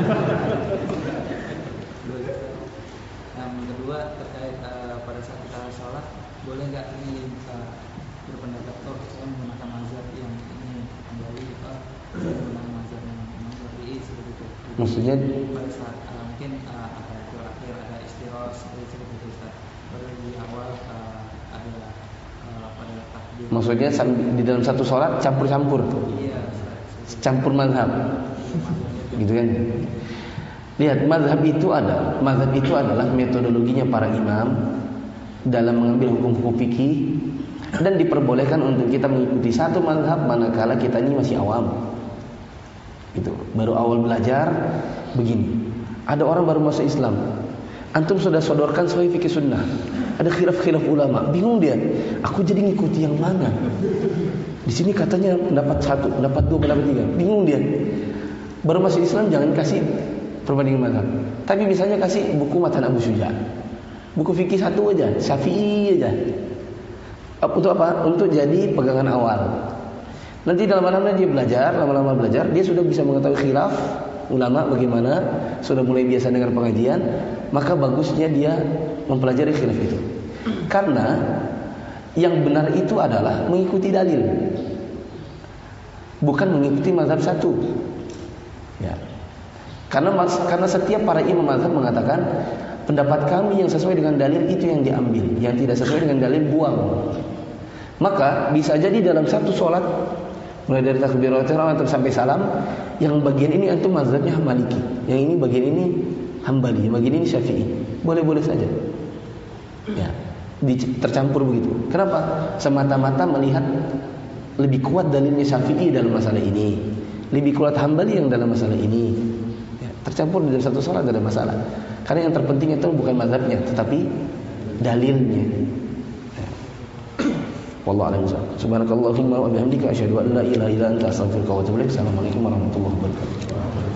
Yang kedua terkait uh, pada saat kita sholat, boleh nggak ini uh, berpendapat oh saya menggunakan mazhab yang ini kembali uh, menggunakan mazhab yang Imam Syafi'i seperti itu. Jadi, Maksudnya pada saat uh, mungkin uh, ada itu akhir ada istirahat seperti itu Ustaz. Baru di awal uh, ada uh, pada takbir. maksudnya di dalam satu sholat campur-campur. Iya. Campur mazhab. Gitu kan? Lihat, mazhab itu ada, mazhab itu adalah metodologinya para imam dalam mengambil hukum-hukum fikih, dan diperbolehkan untuk kita mengikuti satu mazhab manakala kita ini masih awam. Itu baru awal belajar begini. Ada orang baru masuk Islam, antum sudah sodorkan sahih fikih sunnah, ada khilaf-khilaf ulama, bingung dia. Aku jadi ngikuti yang mana? Di sini katanya pendapat satu, pendapat dua, pendapat tiga, bingung dia. Baru masuk Islam jangan kasih perbandingan mazhab, tapi misalnya kasih buku Matan Abu Syuja, buku fikih satu aja, Syafi'i aja. Untuk apa? Untuk jadi pegangan awal. Nanti lama-lama dia belajar, lama-lama belajar, dia sudah bisa mengetahui khilaf ulama bagaimana, sudah mulai biasa dengar pengajian, maka bagusnya dia mempelajari khilaf itu. Karena yang benar itu adalah mengikuti dalil, bukan mengikuti mazhab satu. Ya. Karena karena setiap para imam mazhab mengatakan pendapat kami yang sesuai dengan dalil itu yang diambil, yang tidak sesuai dengan dalil buang. Maka bisa jadi dalam satu sholat, mulai dari takbiratul ihram sampai salam, yang bagian ini antum mazhabnya Maliki, yang ini bagian ini Hambali, yang bagian ini Syafi'i. Boleh-boleh saja. Ya, tercampur begitu. Kenapa? Semata-mata melihat lebih kuat dalilnya Syafi'i dalam masalah ini, lebih kuat Hambali yang dalam masalah ini. Ya, tercampur di dalam satu sholat tidak ada masalah. Karena yang terpenting itu bukan mazhabnya, tetapi dalilnya. Wallahu a'lam. Subhanakallahumma wa bihamdika asyhadu an la ilaha illa anta astaghfiruka wa atubu ilaik. Assalamualaikum warahmatullahi wabarakatuh.